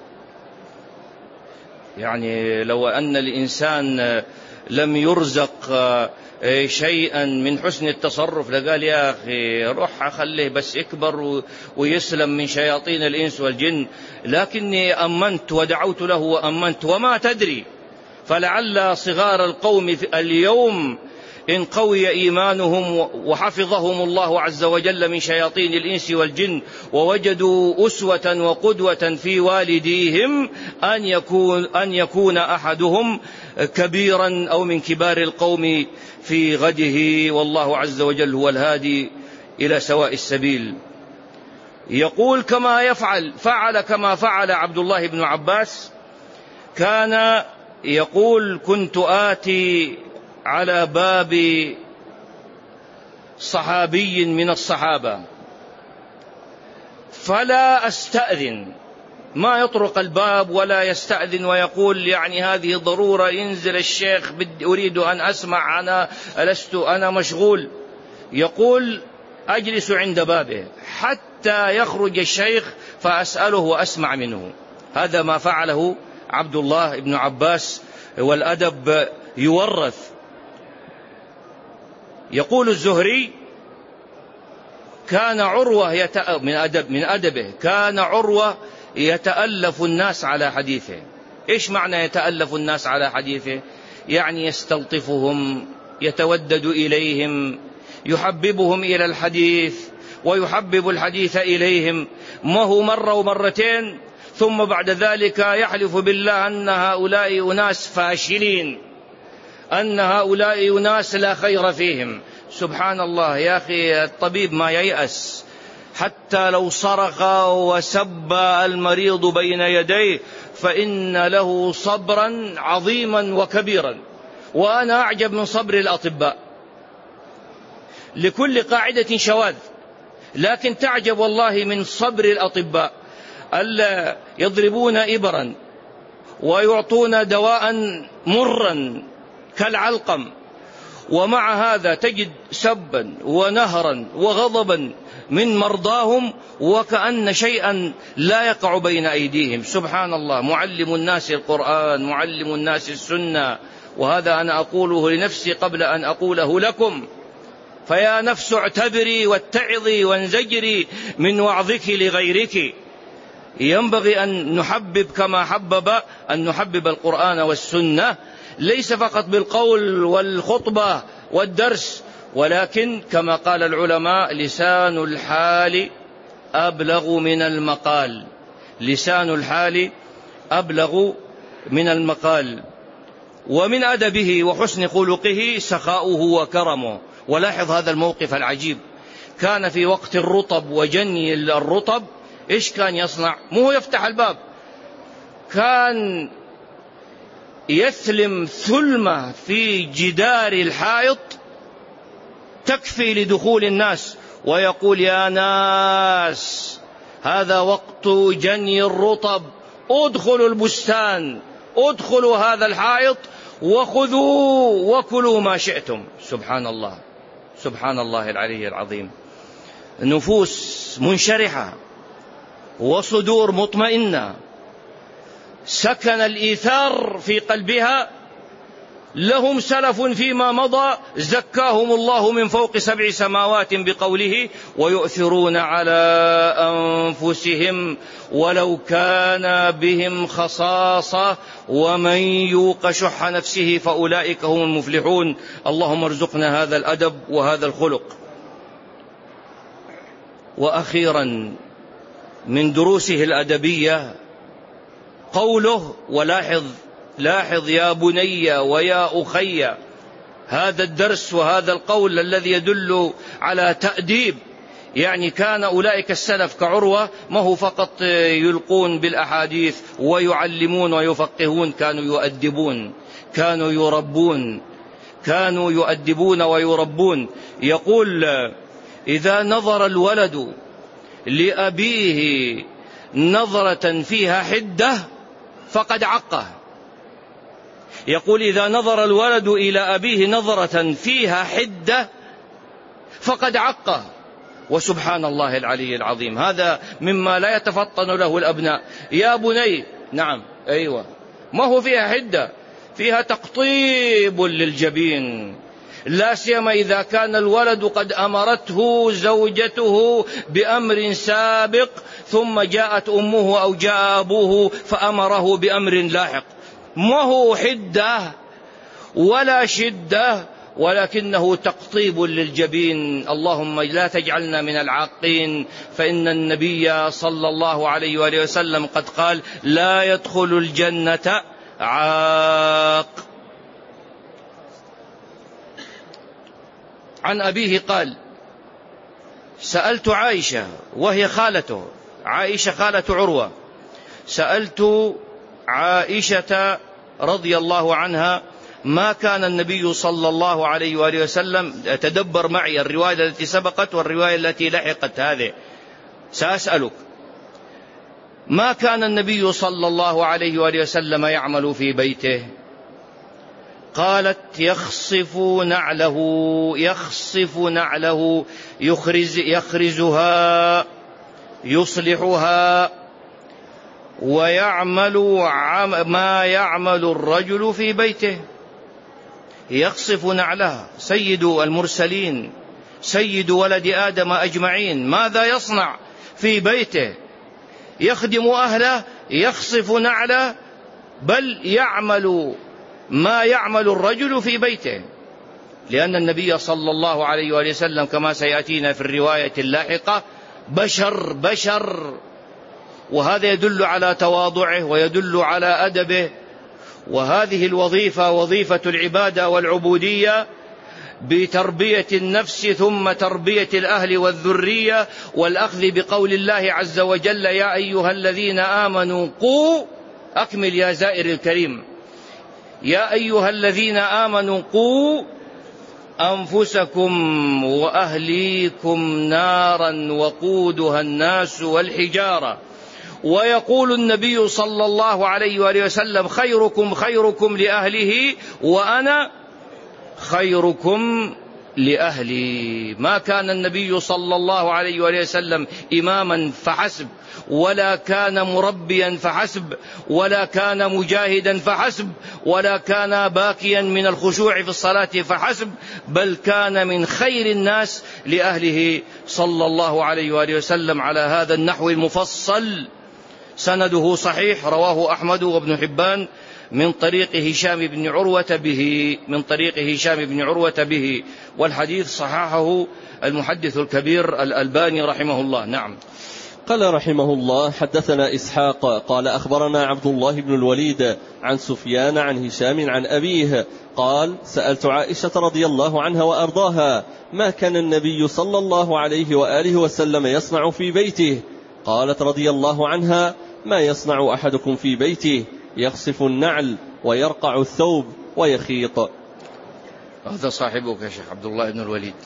يعني لو أن الإنسان لم يرزق شيئا من حسن التصرف لقال: يا أخي روح خليه بس يكبر ويسلم من شياطين الإنس والجن. لكني أمنت ودعوت له وأمنت، وما تدري، فلعل صغار القوم اليوم إن قوي إيمانهم وحفظهم الله عز وجل من شياطين الإنس والجن ووجدوا أسوة وقدوة في والديهم أن يكون أحدهم كبيرا أو من كبار القوم في غده، والله عز وجل هو الهادي إلى سواء السبيل. يقول: فعل كما فعل عبد الله بن عباس. كان يقول: كنت آتي على باب صحابي من الصحابة فلا أستأذن، ما يطرق الباب ولا يستأذن ويقول يعني هذه ضرورة، ينزل الشيخ أريد أن أسمع، أنا مشغول. يقول: أجلس عند بابه حتى يخرج الشيخ فأسأله وأسمع منه. هذا ما فعله عبد الله بن عباس، والأدب يورث. يقول الزهري: كان عروة من أدبه كان عروة يتألف الناس على حديثه. إيش معنى يتألف الناس على حديثه؟ يعني يستلطفهم، يتودد إليهم، يحببهم إلى الحديث ويحبب الحديث إليهم. ما هو مرة ومرتين ثم بعد ذلك يحلف بالله أن هؤلاء أناس فاشلين، أن هؤلاء أناس لا خير فيهم. سبحان الله يا أخي، الطبيب ما ييأس حتى لو صرخ وسب المريض بين يديه فإن له صبرا عظيما وكبيرا. وأنا أعجب من صبر الأطباء، لكل قاعدة شواذ، لكن تعجب والله من صبر الأطباء. ألا يضربون إبرا ويعطون دواء مرا كالعلقم، ومع هذا تجد سبا ونهرا وغضبا من مرضاهم وكأن شيئا لا يقع بين أيديهم. سبحان الله، معلم الناس القرآن، معلم الناس السنة. وهذا أنا أقوله لنفسي قبل أن أقوله لكم. فيا نفس اعتبري واتعظي وانزجري من وعظك لغيرك. ينبغي أن نحبب كما حبب، أن نحبب القرآن والسنة، ليس فقط بالقول والخطبة والدرس، ولكن كما قال العلماء: لسان الحال أبلغ من المقال. لسان الحال أبلغ من المقال. ومن أدبه وحسن خلقه سخاؤه وكرمه. ولاحظ هذا الموقف العجيب، كان في وقت الرطب وجني الرطب إيش كان يصنع؟ مو يفتح الباب، كان يثلم ثلمة في جدار الحائط تكفي لدخول الناس، ويقول: يا ناس هذا وقت جني الرطب، ادخلوا البستان، ادخلوا هذا الحائط وخذوا وكلوا ما شئتم. سبحان الله، سبحان الله العلي العظيم. نفوس منشرحة وصدور مطمئنة، سكن الإيثار في قلبها لهم سلف فيما مضى زكاهم الله من فوق 7 سماوات بقوله ويؤثرون على أنفسهم ولو كان بهم خصاصة ومن يوق شح نفسه فأولئك هم المفلحون. اللهم ارزقنا هذا الأدب وهذا الخلق. وأخيرا من دروسه الأدبية قوله، لاحظ يا بني ويا أخي، هذا الدرس وهذا القول الذي يدل على تأديب. يعني كان أولئك السلف كعروة ما هو فقط يلقون بالأحاديث ويعلمون ويفقهون، كانوا يؤدبون، كانوا يربون، كانوا يؤدبون ويربون. يقول إذا نظر الولد لأبيه نظرة فيها حدة فقد عقه. يقول إذا نظر الولد إلى أبيه نظرة فيها حدة فقد عقه. وسبحان الله العلي العظيم، هذا مما لا يتفطن له الأبناء. يا بني، نعم أيوة، ما هو فيها حدة، فيها تقطيب للجبين، لا سيما إذا كان الولد قد أمرته زوجته بأمر سابق ثم جاءت أمه أو جاء أبوه فأمره بأمر لاحق. ما هو حدة ولا شدة، ولكنه تقطيب للجبين. اللهم لا تجعلنا من العاقين، فإن النبي صلى الله عليه وآله وسلم قد قال لا يدخل الجنة عاق. عن أبيه قال سألت عائشة، وهي خالته، عائشة خالة عروة، سألت عائشة رضي الله عنها ما كان النبي صلى الله عليه وآله وسلم، تدبر معي الرواية التي سبقت والرواية التي لحقت هذه، سأسألك ما كان النبي صلى الله عليه وآله وسلم يعمل في بيته؟ قالت يخصف نعله يخرزها يصلحها ويعمل ما يعمل الرجل في بيته. يخصف نعلها، سيد المرسلين، سيد ولد آدم أجمعين، ماذا يصنع في بيته؟ يخدم أهله، يخصف نعله، بل يعمل ما يعمل الرجل في بيته. لأن النبي صلى الله عليه وآله وسلم كما سيأتينا في الرواية اللاحقة بشر، وهذا يدل على تواضعه ويدل على أدبه. وهذه الوظيفة وظيفة العبادة والعبودية بتربية النفس ثم تربية الأهل والذرية، والأخذ بقول الله عز وجل يا أيها الذين آمنوا قوا، أكمل يا زائر الكريم، يا أيها الذين آمنوا قوا أنفسكم وأهليكم نارا وقودها الناس والحجارة. ويقول النبي صلى الله عليه وآله وسلم خيركم لأهله وأنا خيركم لأهلي. ما كان النبي صلى الله عليه وآله وسلم إماما فحسب، ولا كان مربيا فحسب، ولا كان مجاهدا فحسب، ولا كان باكيا من الخشوع في الصلاة فحسب، بل كان من خير الناس لأهله صلى الله عليه وآله وسلم على هذا النحو المفصل. سنده صحيح، رواه أحمد وابن حبان من طريق هشام بن عروة به، والحديث صححه المحدث الكبير الألباني رحمه الله. نعم. قال رحمه الله حدثنا إسحاق قال أخبرنا عبد الله بن الوليد عن سفيان عن هشام عن أبيه قال سألت عائشة رضي الله عنها وأرضاها ما كان النبي صلى الله عليه وآله وسلم يصنع في بيته؟ قالت رضي الله عنها ما يصنع أحدكم في بيته، يخصف النعل ويرقع الثوب ويخيط. هذا صاحبك يا شيخ عبد الله بن الوليد،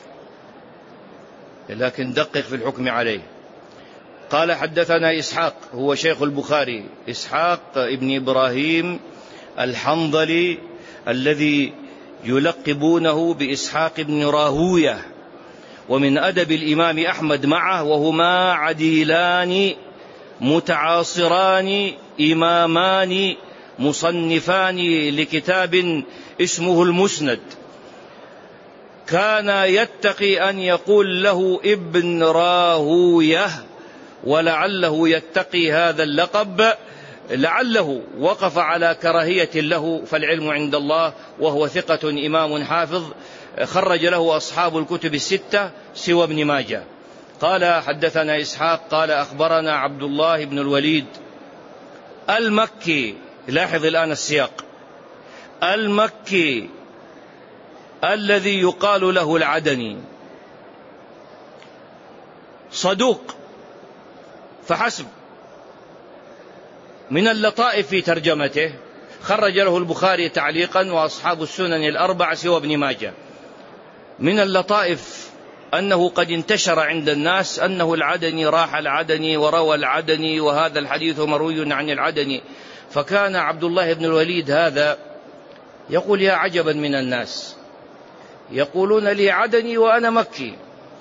لكن دقق في الحكم عليه. قال حدثنا إسحاق، هو شيخ البخاري، إسحاق ابن إبراهيم الحنظلي الذي يلقبونه بإسحاق بن راهوية، ومن أدب الإمام أحمد معه، وهما عديلان متعاصران إمامان مصنفان لكتاب اسمه المسند، كان يتقي أن يقول له ابن راهويه، ولعله يتقي هذا اللقب، لعله وقف على كراهية له، فالعلم عند الله، وهو ثقة إمام حافظ، خرج له أصحاب الكتب الستة سوى ابن ماجه. قال حدثنا إسحاق قال أخبرنا عبد الله بن الوليد المكي، لاحظ الآن السياق، المكي الذي يقال له العدني، صدوق فحسب. من اللطائف في ترجمته، خرج له البخاري تعليقا وأصحاب السنن الأربعة سوى ابن ماجه. من اللطائف أنه قد انتشر عند الناس أنه العدني، راح العدني وروى العدني، وهذا الحديث مروي عن العدني. فكان عبد الله بن الوليد هذا يقول: يا عجبا من الناس، يقولون لي عدني وأنا مكي.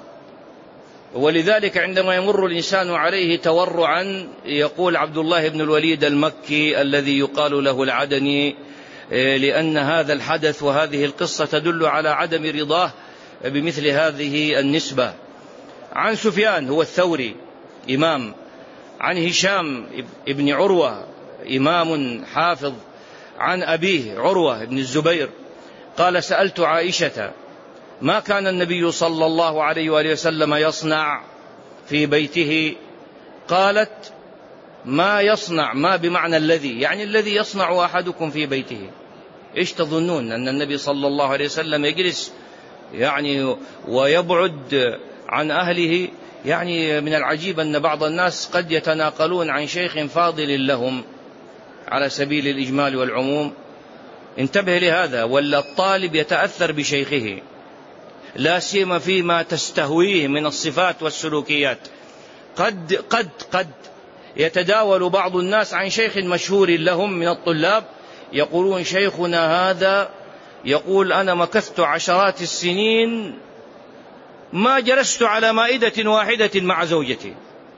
ولذلك عندما يمر الإنسان عليه تورعا يقول عبد الله بن الوليد المكي الذي يقال له العدني، لأن هذا الحدث وهذه القصة تدل على عدم رضاه بمثل هذه النسبة. عن سفيان هو الثوري إمام، عن هشام ابن عروة إمام حافظ، عن أبيه عروة بن الزبير قال: سألت عائشة ما كان النبي صلى الله عليه وآله وسلم يصنع في بيته؟ قالت: ما يصنع، ما بمعنى الذي، يعني الذي يصنع أحدكم في بيته. إيش تظنون أن النبي صلى الله عليه وسلم يجلس يعني ويبعد عن أهله؟ يعني من العجيب أن بعض الناس قد يتناقلون عن شيخ فاضل لهم على سبيل الإجمال والعموم. انتبه لهذا، ولا الطالب يتأثر بشيخه، لا سيما فيما تستهويه من الصفات والسلوكيات. قد يتداول بعض الناس عن شيخ مشهور لهم من الطلاب، يقولون: شيخنا هذا يقول أنا مكثت عشرات السنين ما جلست على مائدة واحدة مع زوجتي.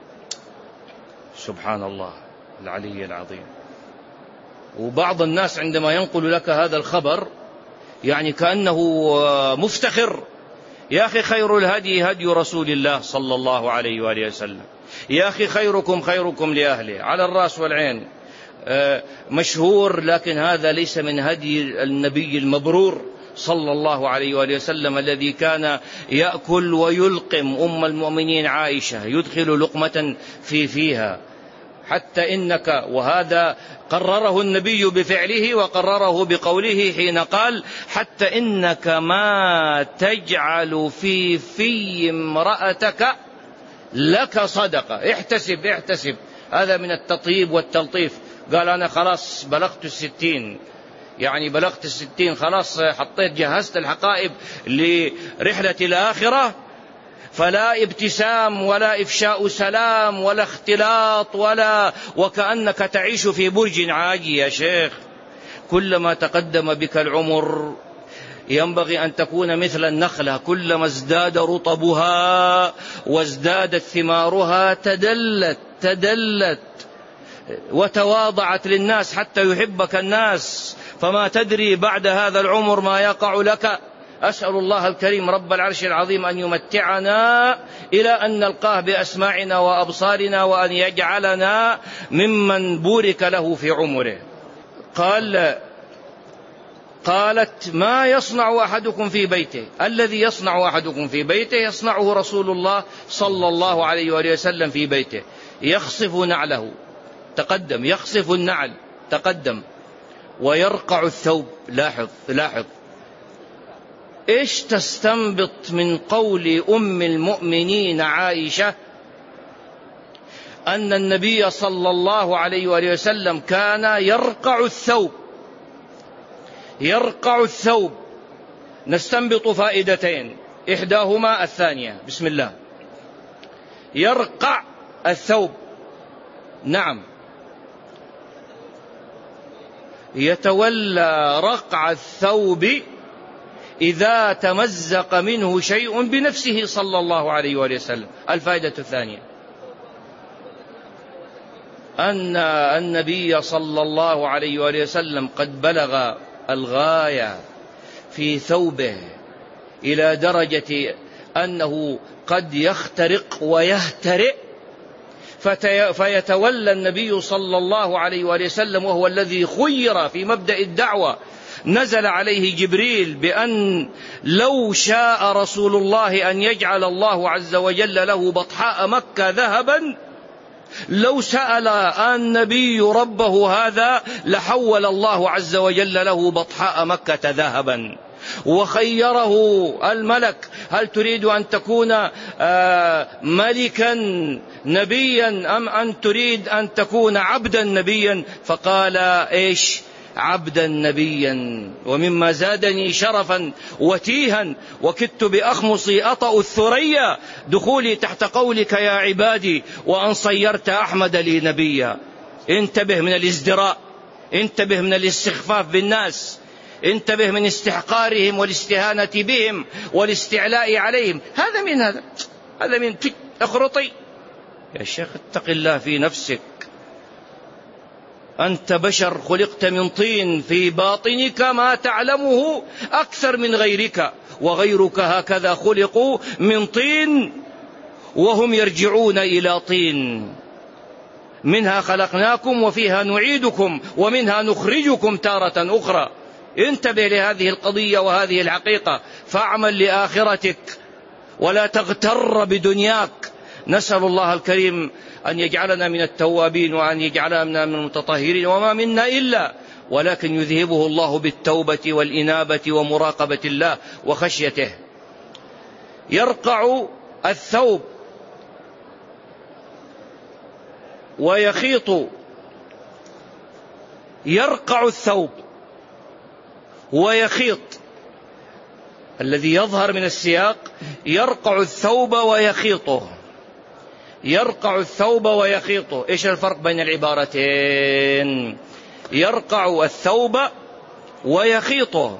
سبحان الله العلي العظيم. وبعض الناس عندما ينقل لك هذا الخبر يعني كأنه مفتخر: يا أخي خير الهدي هدي رسول الله صلى الله عليه وآله وسلم، يا أخي خيركم خيركم لأهله، على الرأس والعين، مشهور، لكن هذا ليس من هدي النبي المبرور صلى الله عليه وآله وسلم، الذي كان يأكل ويلقم أم المؤمنين عائشة، يدخل لقمة في فيها، حتى إنك، وهذا قرره النبي بفعله وقرره بقوله حين قال: حتى إنك ما تجعل في امرأتك لك صدقة. احتسب، هذا من التطيب والتلطيف. قال: أنا خلاص بلغت 60، يعني بلغت 60 خلاص، حطيت جهزت الحقائب لرحلة الآخرة، فلا ابتسام ولا إفشاء سلام ولا اختلاط وكأنك تعيش في برج عاجي. يا شيخ، كلما تقدم بك العمر ينبغي أن تكون مثل النخلة، كلما ازداد رطبها وازدادت ثمارها تدلت وتواضعت للناس حتى يحبك الناس، فما تدري بعد هذا العمر ما يقع لك. أسأل الله الكريم رب العرش العظيم أن يمتعنا إلى أن نلقاه بأسماعنا وأبصارنا، وأن يجعلنا ممن بورك له في عمره. قالت: ما يصنع أحدكم في بيته؟ الذي يصنع أحدكم في بيته يصنعه رسول الله صلى الله عليه وآله وسلم في بيته. يخصف نعله، تقدم، يخصف النعل، تقدم، ويرقع الثوب. لاحظ إيش تستنبط من قول أم المؤمنين عائشة أن النبي صلى الله عليه وآله وسلم كان يرقع الثوب. نستنبط فائدتين، إحداهما الثانية. بسم الله. يرقع الثوب، نعم، يتولى رقع الثوب إذا تمزق منه شيء بنفسه صلى الله عليه وآله وسلم. الفائدة الثانية، أن النبي صلى الله عليه وآله وسلم قد بلغ الغاية في ثوبه إلى درجة أنه قد يخترق ويهترئ، فيتولى النبي صلى الله عليه وآله وسلم وهو الذي خير في مبدأ الدعوة. نزل عليه جبريل بأن لو شاء رسول الله أن يجعل الله عز وجل له بطحاء مكة ذهبا، لو سأل النبي ربه هذا لحول الله عز وجل له بطحاء مكة ذهبا. وخيره الملك: هل تريد أن تكون ملكا نبيا أم أن تريد أن تكون عبدا نبيا؟ فقال: إيش؟ عبدا نبيا. ومما زادني شرفا وتيها وكدت بأخمصي أطأ الثريا دخولي تحت قولك يا عبادي وأن صيرت أحمد لي نبيا. انتبه من الازدراء، انتبه من الاستخفاف بالناس، انتبه من استحقارهم والاستهانة بهم والاستعلاء عليهم. هذا من اخرطي. يا شيخ اتق الله في نفسك، أنت بشر خلقت من طين، في باطنك ما تعلمه أكثر من غيرك، وغيرك هكذا خلقوا من طين وهم يرجعون إلى طين. منها خلقناكم وفيها نعيدكم ومنها نخرجكم تارة أخرى. انتبه لهذه القضية وهذه الحقيقة، فاعمل لآخرتك ولا تغتر بدنياك. نسأل الله الكريم أن يجعلنا من التوابين وأن يجعلنا من المتطهرين، وما منا إلا ولكن يذهبه الله بالتوبة والإنابة ومراقبة الله وخشيته. يرقع الثوب ويخيط. يرقع الثوب ويخيط، الذي يظهر من السياق يرقع الثوب ويخيطه. يرقع الثوب ويخيطه، إيش الفرق بين العبارتين؟ يرقع الثوب ويخيطه.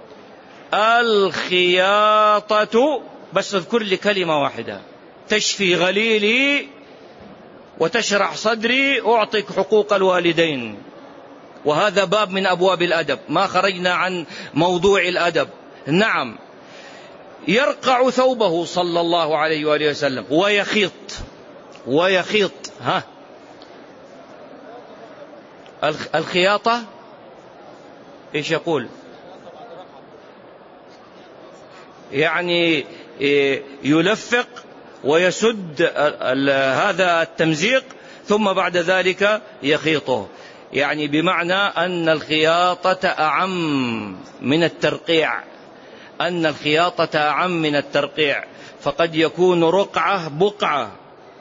الخياطة، بس اذكر لي كلمة واحدة تشفي غليلي وتشرح صدري، أعطيك حقوق الوالدين. وهذا باب من أبواب الأدب، ما خرجنا عن موضوع الأدب. نعم، يرقع ثوبه صلى الله عليه وآله وسلم ويخيط. الخياطة إيش يقول؟ يعني يلفق ويسد هذا التمزيق ثم بعد ذلك يخيطه، يعني بمعنى أن الخياطة أعم من الترقيع، أن الخياطة أعم من الترقيع. فقد يكون رقعة بقعة،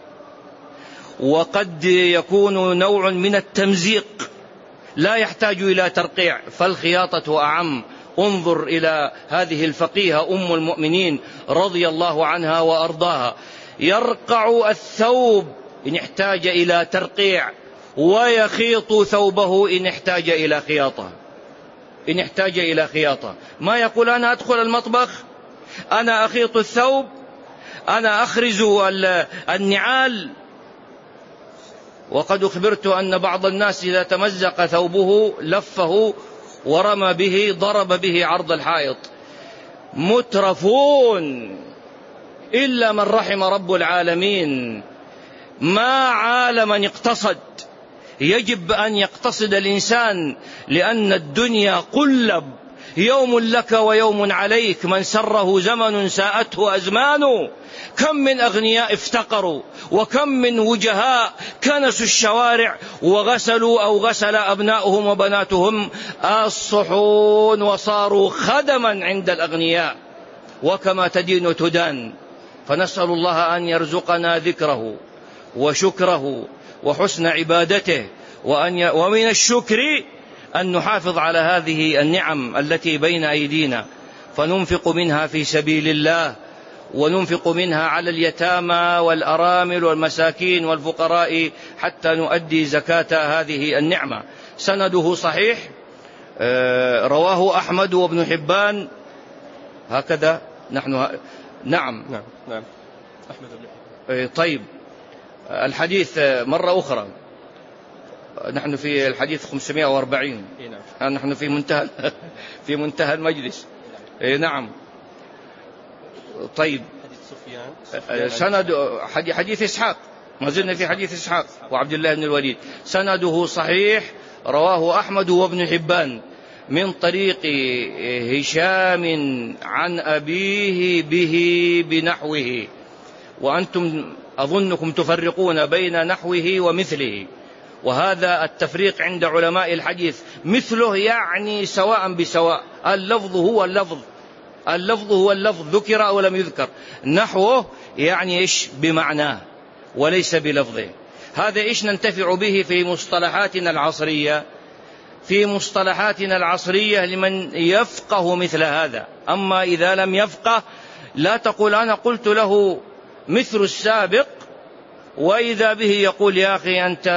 وقد يكون نوع من التمزيق لا يحتاج إلى ترقيع، فالخياطة أعم. انظر إلى هذه الفقيهة أم المؤمنين رضي الله عنها وأرضاها، يرقع الثوب إن احتاج إلى ترقيع، ويخيط ثوبه إن احتاج إلى خياطة. إن احتاج إلى خياطة، ما يقول أنا أدخل المطبخ، أنا أخيط الثوب، أنا أخرز النعال. وقد أخبرت أن بعض الناس إذا تمزق ثوبه لفه ورمى به، ضرب به عرض الحائط. مترفون إلا من رحم رب العالمين. ما عالم اقتصد، يجب أن يقتصد الإنسان، لأن الدنيا قلب، يوم لك ويوم عليك، من سره زمن ساءته أزمان. كم من أغنياء افتقروا، وكم من وجهاء كنسوا الشوارع وغسلوا أو غسل أبناؤهم وبناتهم الصحون وصاروا خدما عند الأغنياء. وكما تدين تدان. فنسأل الله أن يرزقنا ذكره وشكره وحسن عبادته، ومن الشكر أن نحافظ على هذه النعم التي بين أيدينا، فننفق منها في سبيل الله، وننفق منها على اليتامى والأرامل والمساكين والفقراء حتى نؤدي زكاة هذه النعمة. سنده صحيح، رواه أحمد وابن حبان. هكذا نحن. نعم أحمد. طيب، الحديث مرة أخرى. نحن في الحديث 540. نحن في منتهى المجلس. نعم. طيب، سند حديث إسحاق، ما زلنا في حديث إسحاق وعبد الله بن الوليد، سنده صحيح، رواه أحمد وابن حبان من طريق هشام عن أبيه به بنحوه، وأنتم أظنكم تفرقون بين نحوه ومثله، وهذا التفريق عند علماء الحديث. مثله يعني سواء بسواء، اللفظ هو اللفظ ذكر أو لم يذكر. نحوه يعني إيش؟ بمعناه وليس بلفظه. هذا إيش ننتفع به في مصطلحاتنا العصرية لمن يفقه مثل هذا. أما إذا لم يفقه لا تقول أنا قلت له مثل السابق، وإذا به يقول يا أخي أنت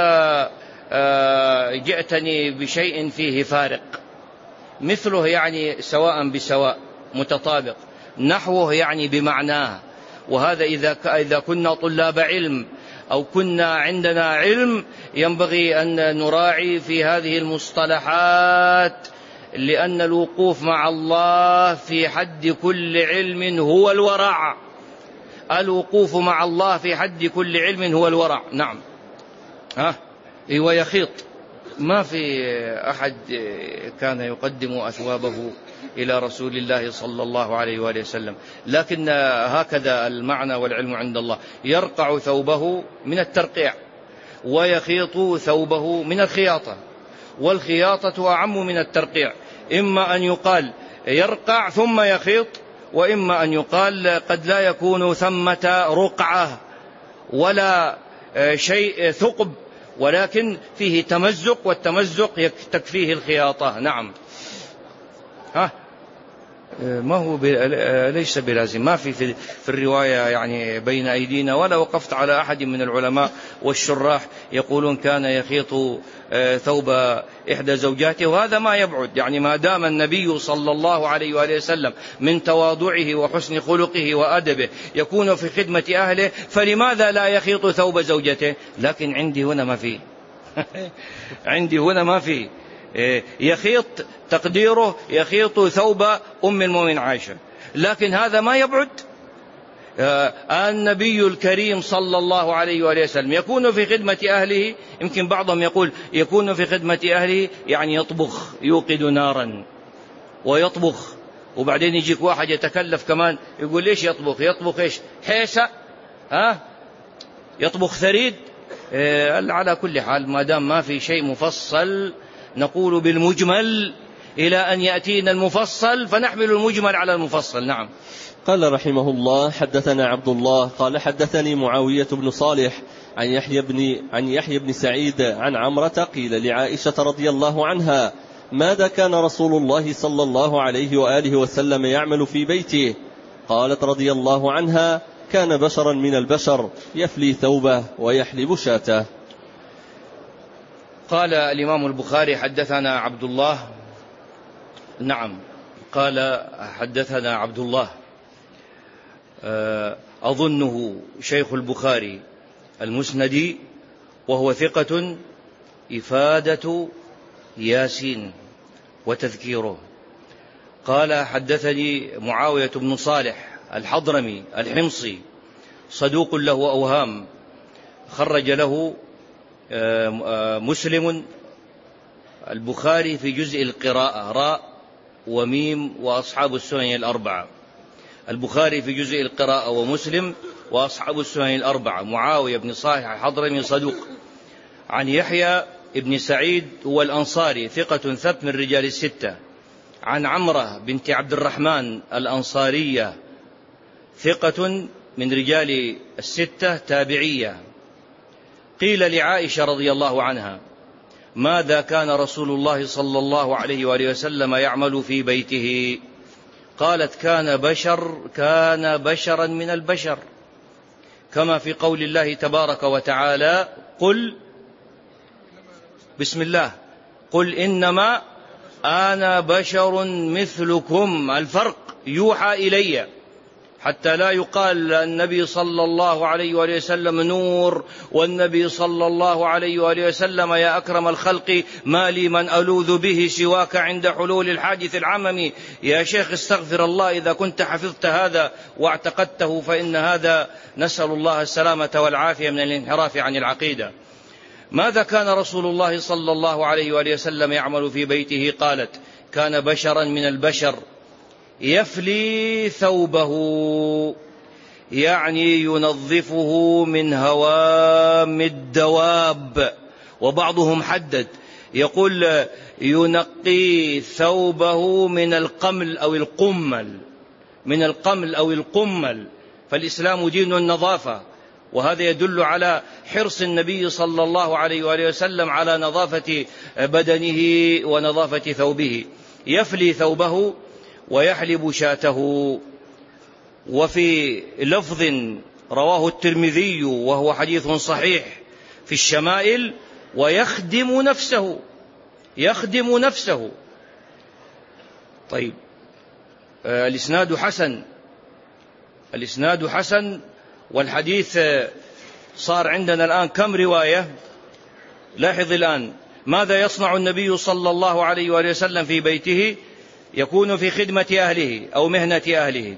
جئتني بشيء فيه فارق. مثله يعني سواء بسواء، متطابق. نحوه يعني بمعناه. وهذا إذا كنا طلاب علم أو كنا عندنا علم ينبغي أن نراعي في هذه المصطلحات، لأن الوقوف مع الله في حد كل علم هو الورع. الوقوف مع الله في حد كل علم هو الورع. نعم. ويخيط، ما في أحد كان يقدم أثوابه إلى رسول الله صلى الله عليه وآله وسلم، لكن هكذا المعنى والعلم عند الله. يرقع ثوبه من الترقيع، ويخيط ثوبه من الخياطة، والخياطة أعم من الترقيع. إما أن يقال يرقع ثم يخيط، وإما أن يقال قد لا يكون ثمة رقعة ولا شيء ثقب، ولكن فيه تمزق، والتمزق تكفيه الخياطة. نعم. ما هو ليس بلازم، ما في الرواية يعني بين أيدينا، ولا وقفت على أحد من العلماء والشراح يقولون كان يخيط ثوب إحدى زوجاته، وهذا ما يبعد. يعني ما دام النبي صلى الله عليه وآله وسلم من تواضعه وحسن خلقه وأدبه يكون في خدمة أهله، فلماذا لا يخيط ثوب زوجته؟ لكن عندي هنا ما في يخيط، تقديره يخيط ثوب أم المؤمنين عائشة، لكن هذا ما يبعد. النبي الكريم صلى الله عليه وآله وسلم يكون في خدمة أهله. يمكن بعضهم يقول يكون في خدمة أهله يعني يطبخ، يوقد نارا ويطبخ، وبعدين يجيك واحد يتكلف كمان يقول ليش يطبخ إيش؟ حيسة؟ يطبخ ثريد؟ على كل حال ما دام ما في شيء مفصل نقول بالمجمل إلى أن يأتينا المفصل، فنحمل المجمل على المفصل. نعم. قال رحمه الله: حدثنا عبد الله قال حدثني معاوية بن صالح عن يحيى بن سعيد عن عمرة قيل لعائشة رضي الله عنها: ماذا كان رسول الله صلى الله عليه وآله وسلم يعمل في بيته؟ قالت رضي الله عنها: كان بشرا من البشر، يفلي ثوبه ويحلب شاته. قال الإمام البخاري: حدثنا عبد الله. نعم، قال حدثنا عبد الله، أظنه شيخ البخاري المسندي، وهو ثقة، إفادة ياسين وتذكيره. قال حدثني معاوية بن صالح الحضرمي الحمصي، صدوق له أوهام، خرج له مسلم، البخاري في جزء القراءة، راء وميم، وأصحاب السنن الأربعة. البخاري في جزء القراءة ومسلم وأصحاب السنن الأربعة. معاوية بن صالح الحضرمي صدوق. عن يحيى بن سعيد هو الأنصاري، ثقة ثبت من رجال الستة. عن عمرة بنت عبد الرحمن الأنصارية، ثقة من رجال الستة، تابعية. قيل لعائشة رضي الله عنها: ماذا كان رسول الله صلى الله عليه وآله وسلم يعمل في بيته؟ قالت: كان بشرا من البشر، كما في قول الله تبارك وتعالى: قل بسم الله، قل إنما أنا بشر مثلكم. الفرق يوحى إلي، حتى لا يقال النبي صلى الله عليه وآله وسلم نور، والنبي صلى الله عليه وآله وسلم يا أكرم الخلق ما لي من ألوذ به سواك عند حلول الحادث العمم. يا شيخ استغفر الله إذا كنت حفظت هذا واعتقدته، فإن هذا نسأل الله السلامة والعافية من الانحراف عن العقيدة. ماذا كان رسول الله صلى الله عليه وآله وسلم يعمل في بيته؟ قالت: كان بشرا من البشر يفلي ثوبه، يعني ينظفه من هوام الدواب. وبعضهم حدد يقول ينقي ثوبه من القمل أو القمل، من القمل أو القمل. فالإسلام دين النظافة، وهذا يدل على حرص النبي صلى الله عليه وآله وسلم على نظافة بدنه ونظافة ثوبه. يفلي ثوبه ويحلب شاته. وفي لفظ رواه الترمذي وهو حديث صحيح في الشمائل: ويخدم نفسه، يخدم نفسه. طيب، الإسناد حسن، الإسناد حسن. والحديث صار عندنا الآن كم رواية؟ لاحظ الآن ماذا يصنع النبي صلى الله عليه وآله وسلم في بيته؟ يكون في خدمة أهله أو مهنة أهله.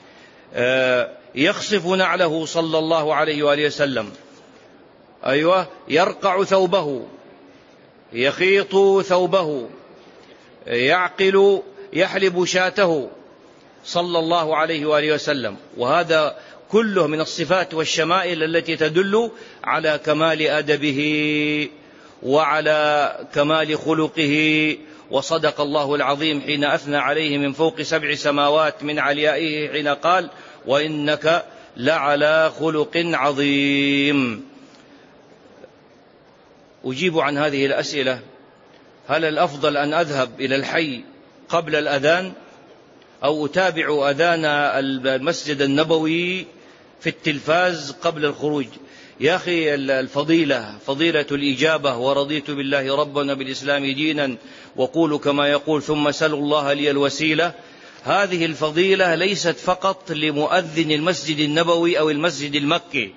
يخصف نعله صلى الله عليه وآله وسلم، أيوة، يرقع ثوبه، يخيط ثوبه، يعقل، يحلب شاته صلى الله عليه وآله وسلم. وهذا كله من الصفات والشمائل التي تدل على كمال أدبه وعلى كمال خلقه. وصدق الله العظيم حين أثنى عليه من فوق 7 سماوات من عليائه حين قال: وإنك لعلى خلق عظيم. أجيب عن هذه الأسئلة: هل الأفضل أن أذهب إلى الحي قبل الأذان، أو أتابع أذان المسجد النبوي في التلفاز قبل الخروج؟ يا أخي الفضيلة فضيلة الإجابة: ورضيت بالله ربا بالإسلام دينا، وقولوا كما يقول ثم سلوا الله لي الوسيلة. هذه الفضيلة ليست فقط لمؤذن المسجد النبوي أو المسجد المكي،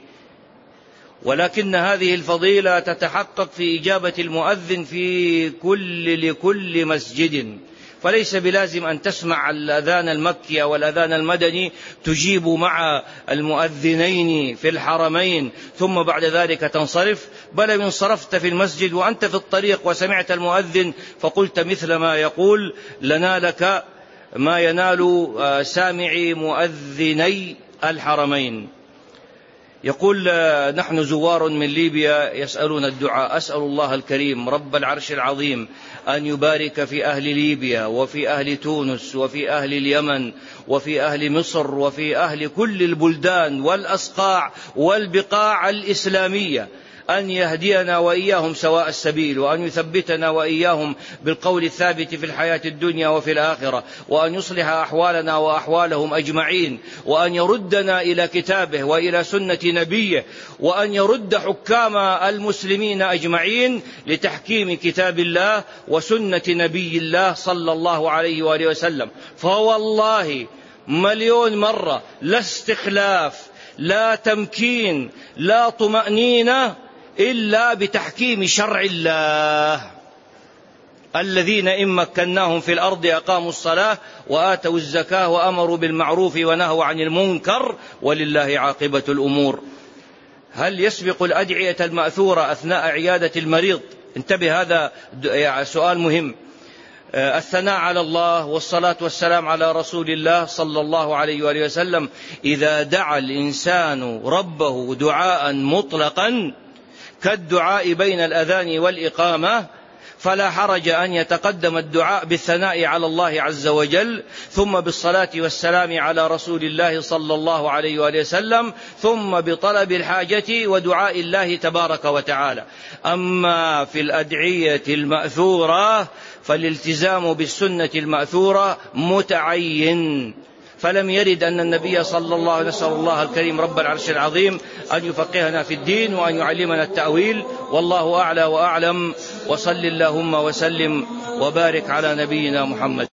ولكن هذه الفضيلة تتحقق في إجابة المؤذن في لكل مسجد. فليس بلازم أن تسمع الأذان المكي أو الأذان المدني تجيب مع المؤذنين في الحرمين ثم بعد ذلك تنصرف، بل إن صرفت في المسجد وأنت في الطريق وسمعت المؤذن فقلت مثل ما يقول لنالك ما ينال سامعي مؤذني الحرمين. يقول: نحن زوار من ليبيا يسألون الدعاء. أسأل الله الكريم رب العرش العظيم أن يبارك في أهل ليبيا وفي أهل تونس وفي أهل اليمن وفي أهل مصر وفي أهل كل البلدان والأصقاع والبقاع الإسلامية، أن يهدينا وإياهم سواء السبيل، وأن يثبتنا وإياهم بالقول الثابت في الحياة الدنيا وفي الآخرة، وأن يصلح أحوالنا وأحوالهم أجمعين، وأن يردنا إلى كتابه وإلى سنة نبيه، وأن يرد حكام المسلمين أجمعين لتحكيم كتاب الله وسنة نبي الله صلى الله عليه وآله وسلم. فوالله 1,000,000 مرة لا استخلاف، لا تمكين، لا طمأنينة إلا بتحكيم شرع الله. الذين إن مكناهم في الأرض أقاموا الصلاة وآتوا الزكاة وأمروا بالمعروف ونهوا عن المنكر ولله عاقبة الأمور. هل يسبق الأدعية المأثورة أثناء عيادة المريض؟ انتبه، هذا سؤال مهم. الثناء على الله والصلاة والسلام على رسول الله صلى الله عليه وآله وسلم. إذا دعا الإنسان ربه دعاء مطلقا كالدعاء بين الأذان والإقامة فلا حرج أن يتقدم الدعاء بالثناء على الله عز وجل، ثم بالصلاة والسلام على رسول الله صلى الله عليه وآله وسلم، ثم بطلب الحاجة ودعاء الله تبارك وتعالى. أما في الأدعية المأثورة فالالتزام بالسنة المأثورة متعين، فلم يرد أن النبي صلى الله عليه وسلم، نسأل الله الكريم رب العرش العظيم أن يفقهنا في الدين وأن يعلمنا التأويل، والله أعلى وأعلم. وصل اللهم وسلم وبارك على نبينا محمد.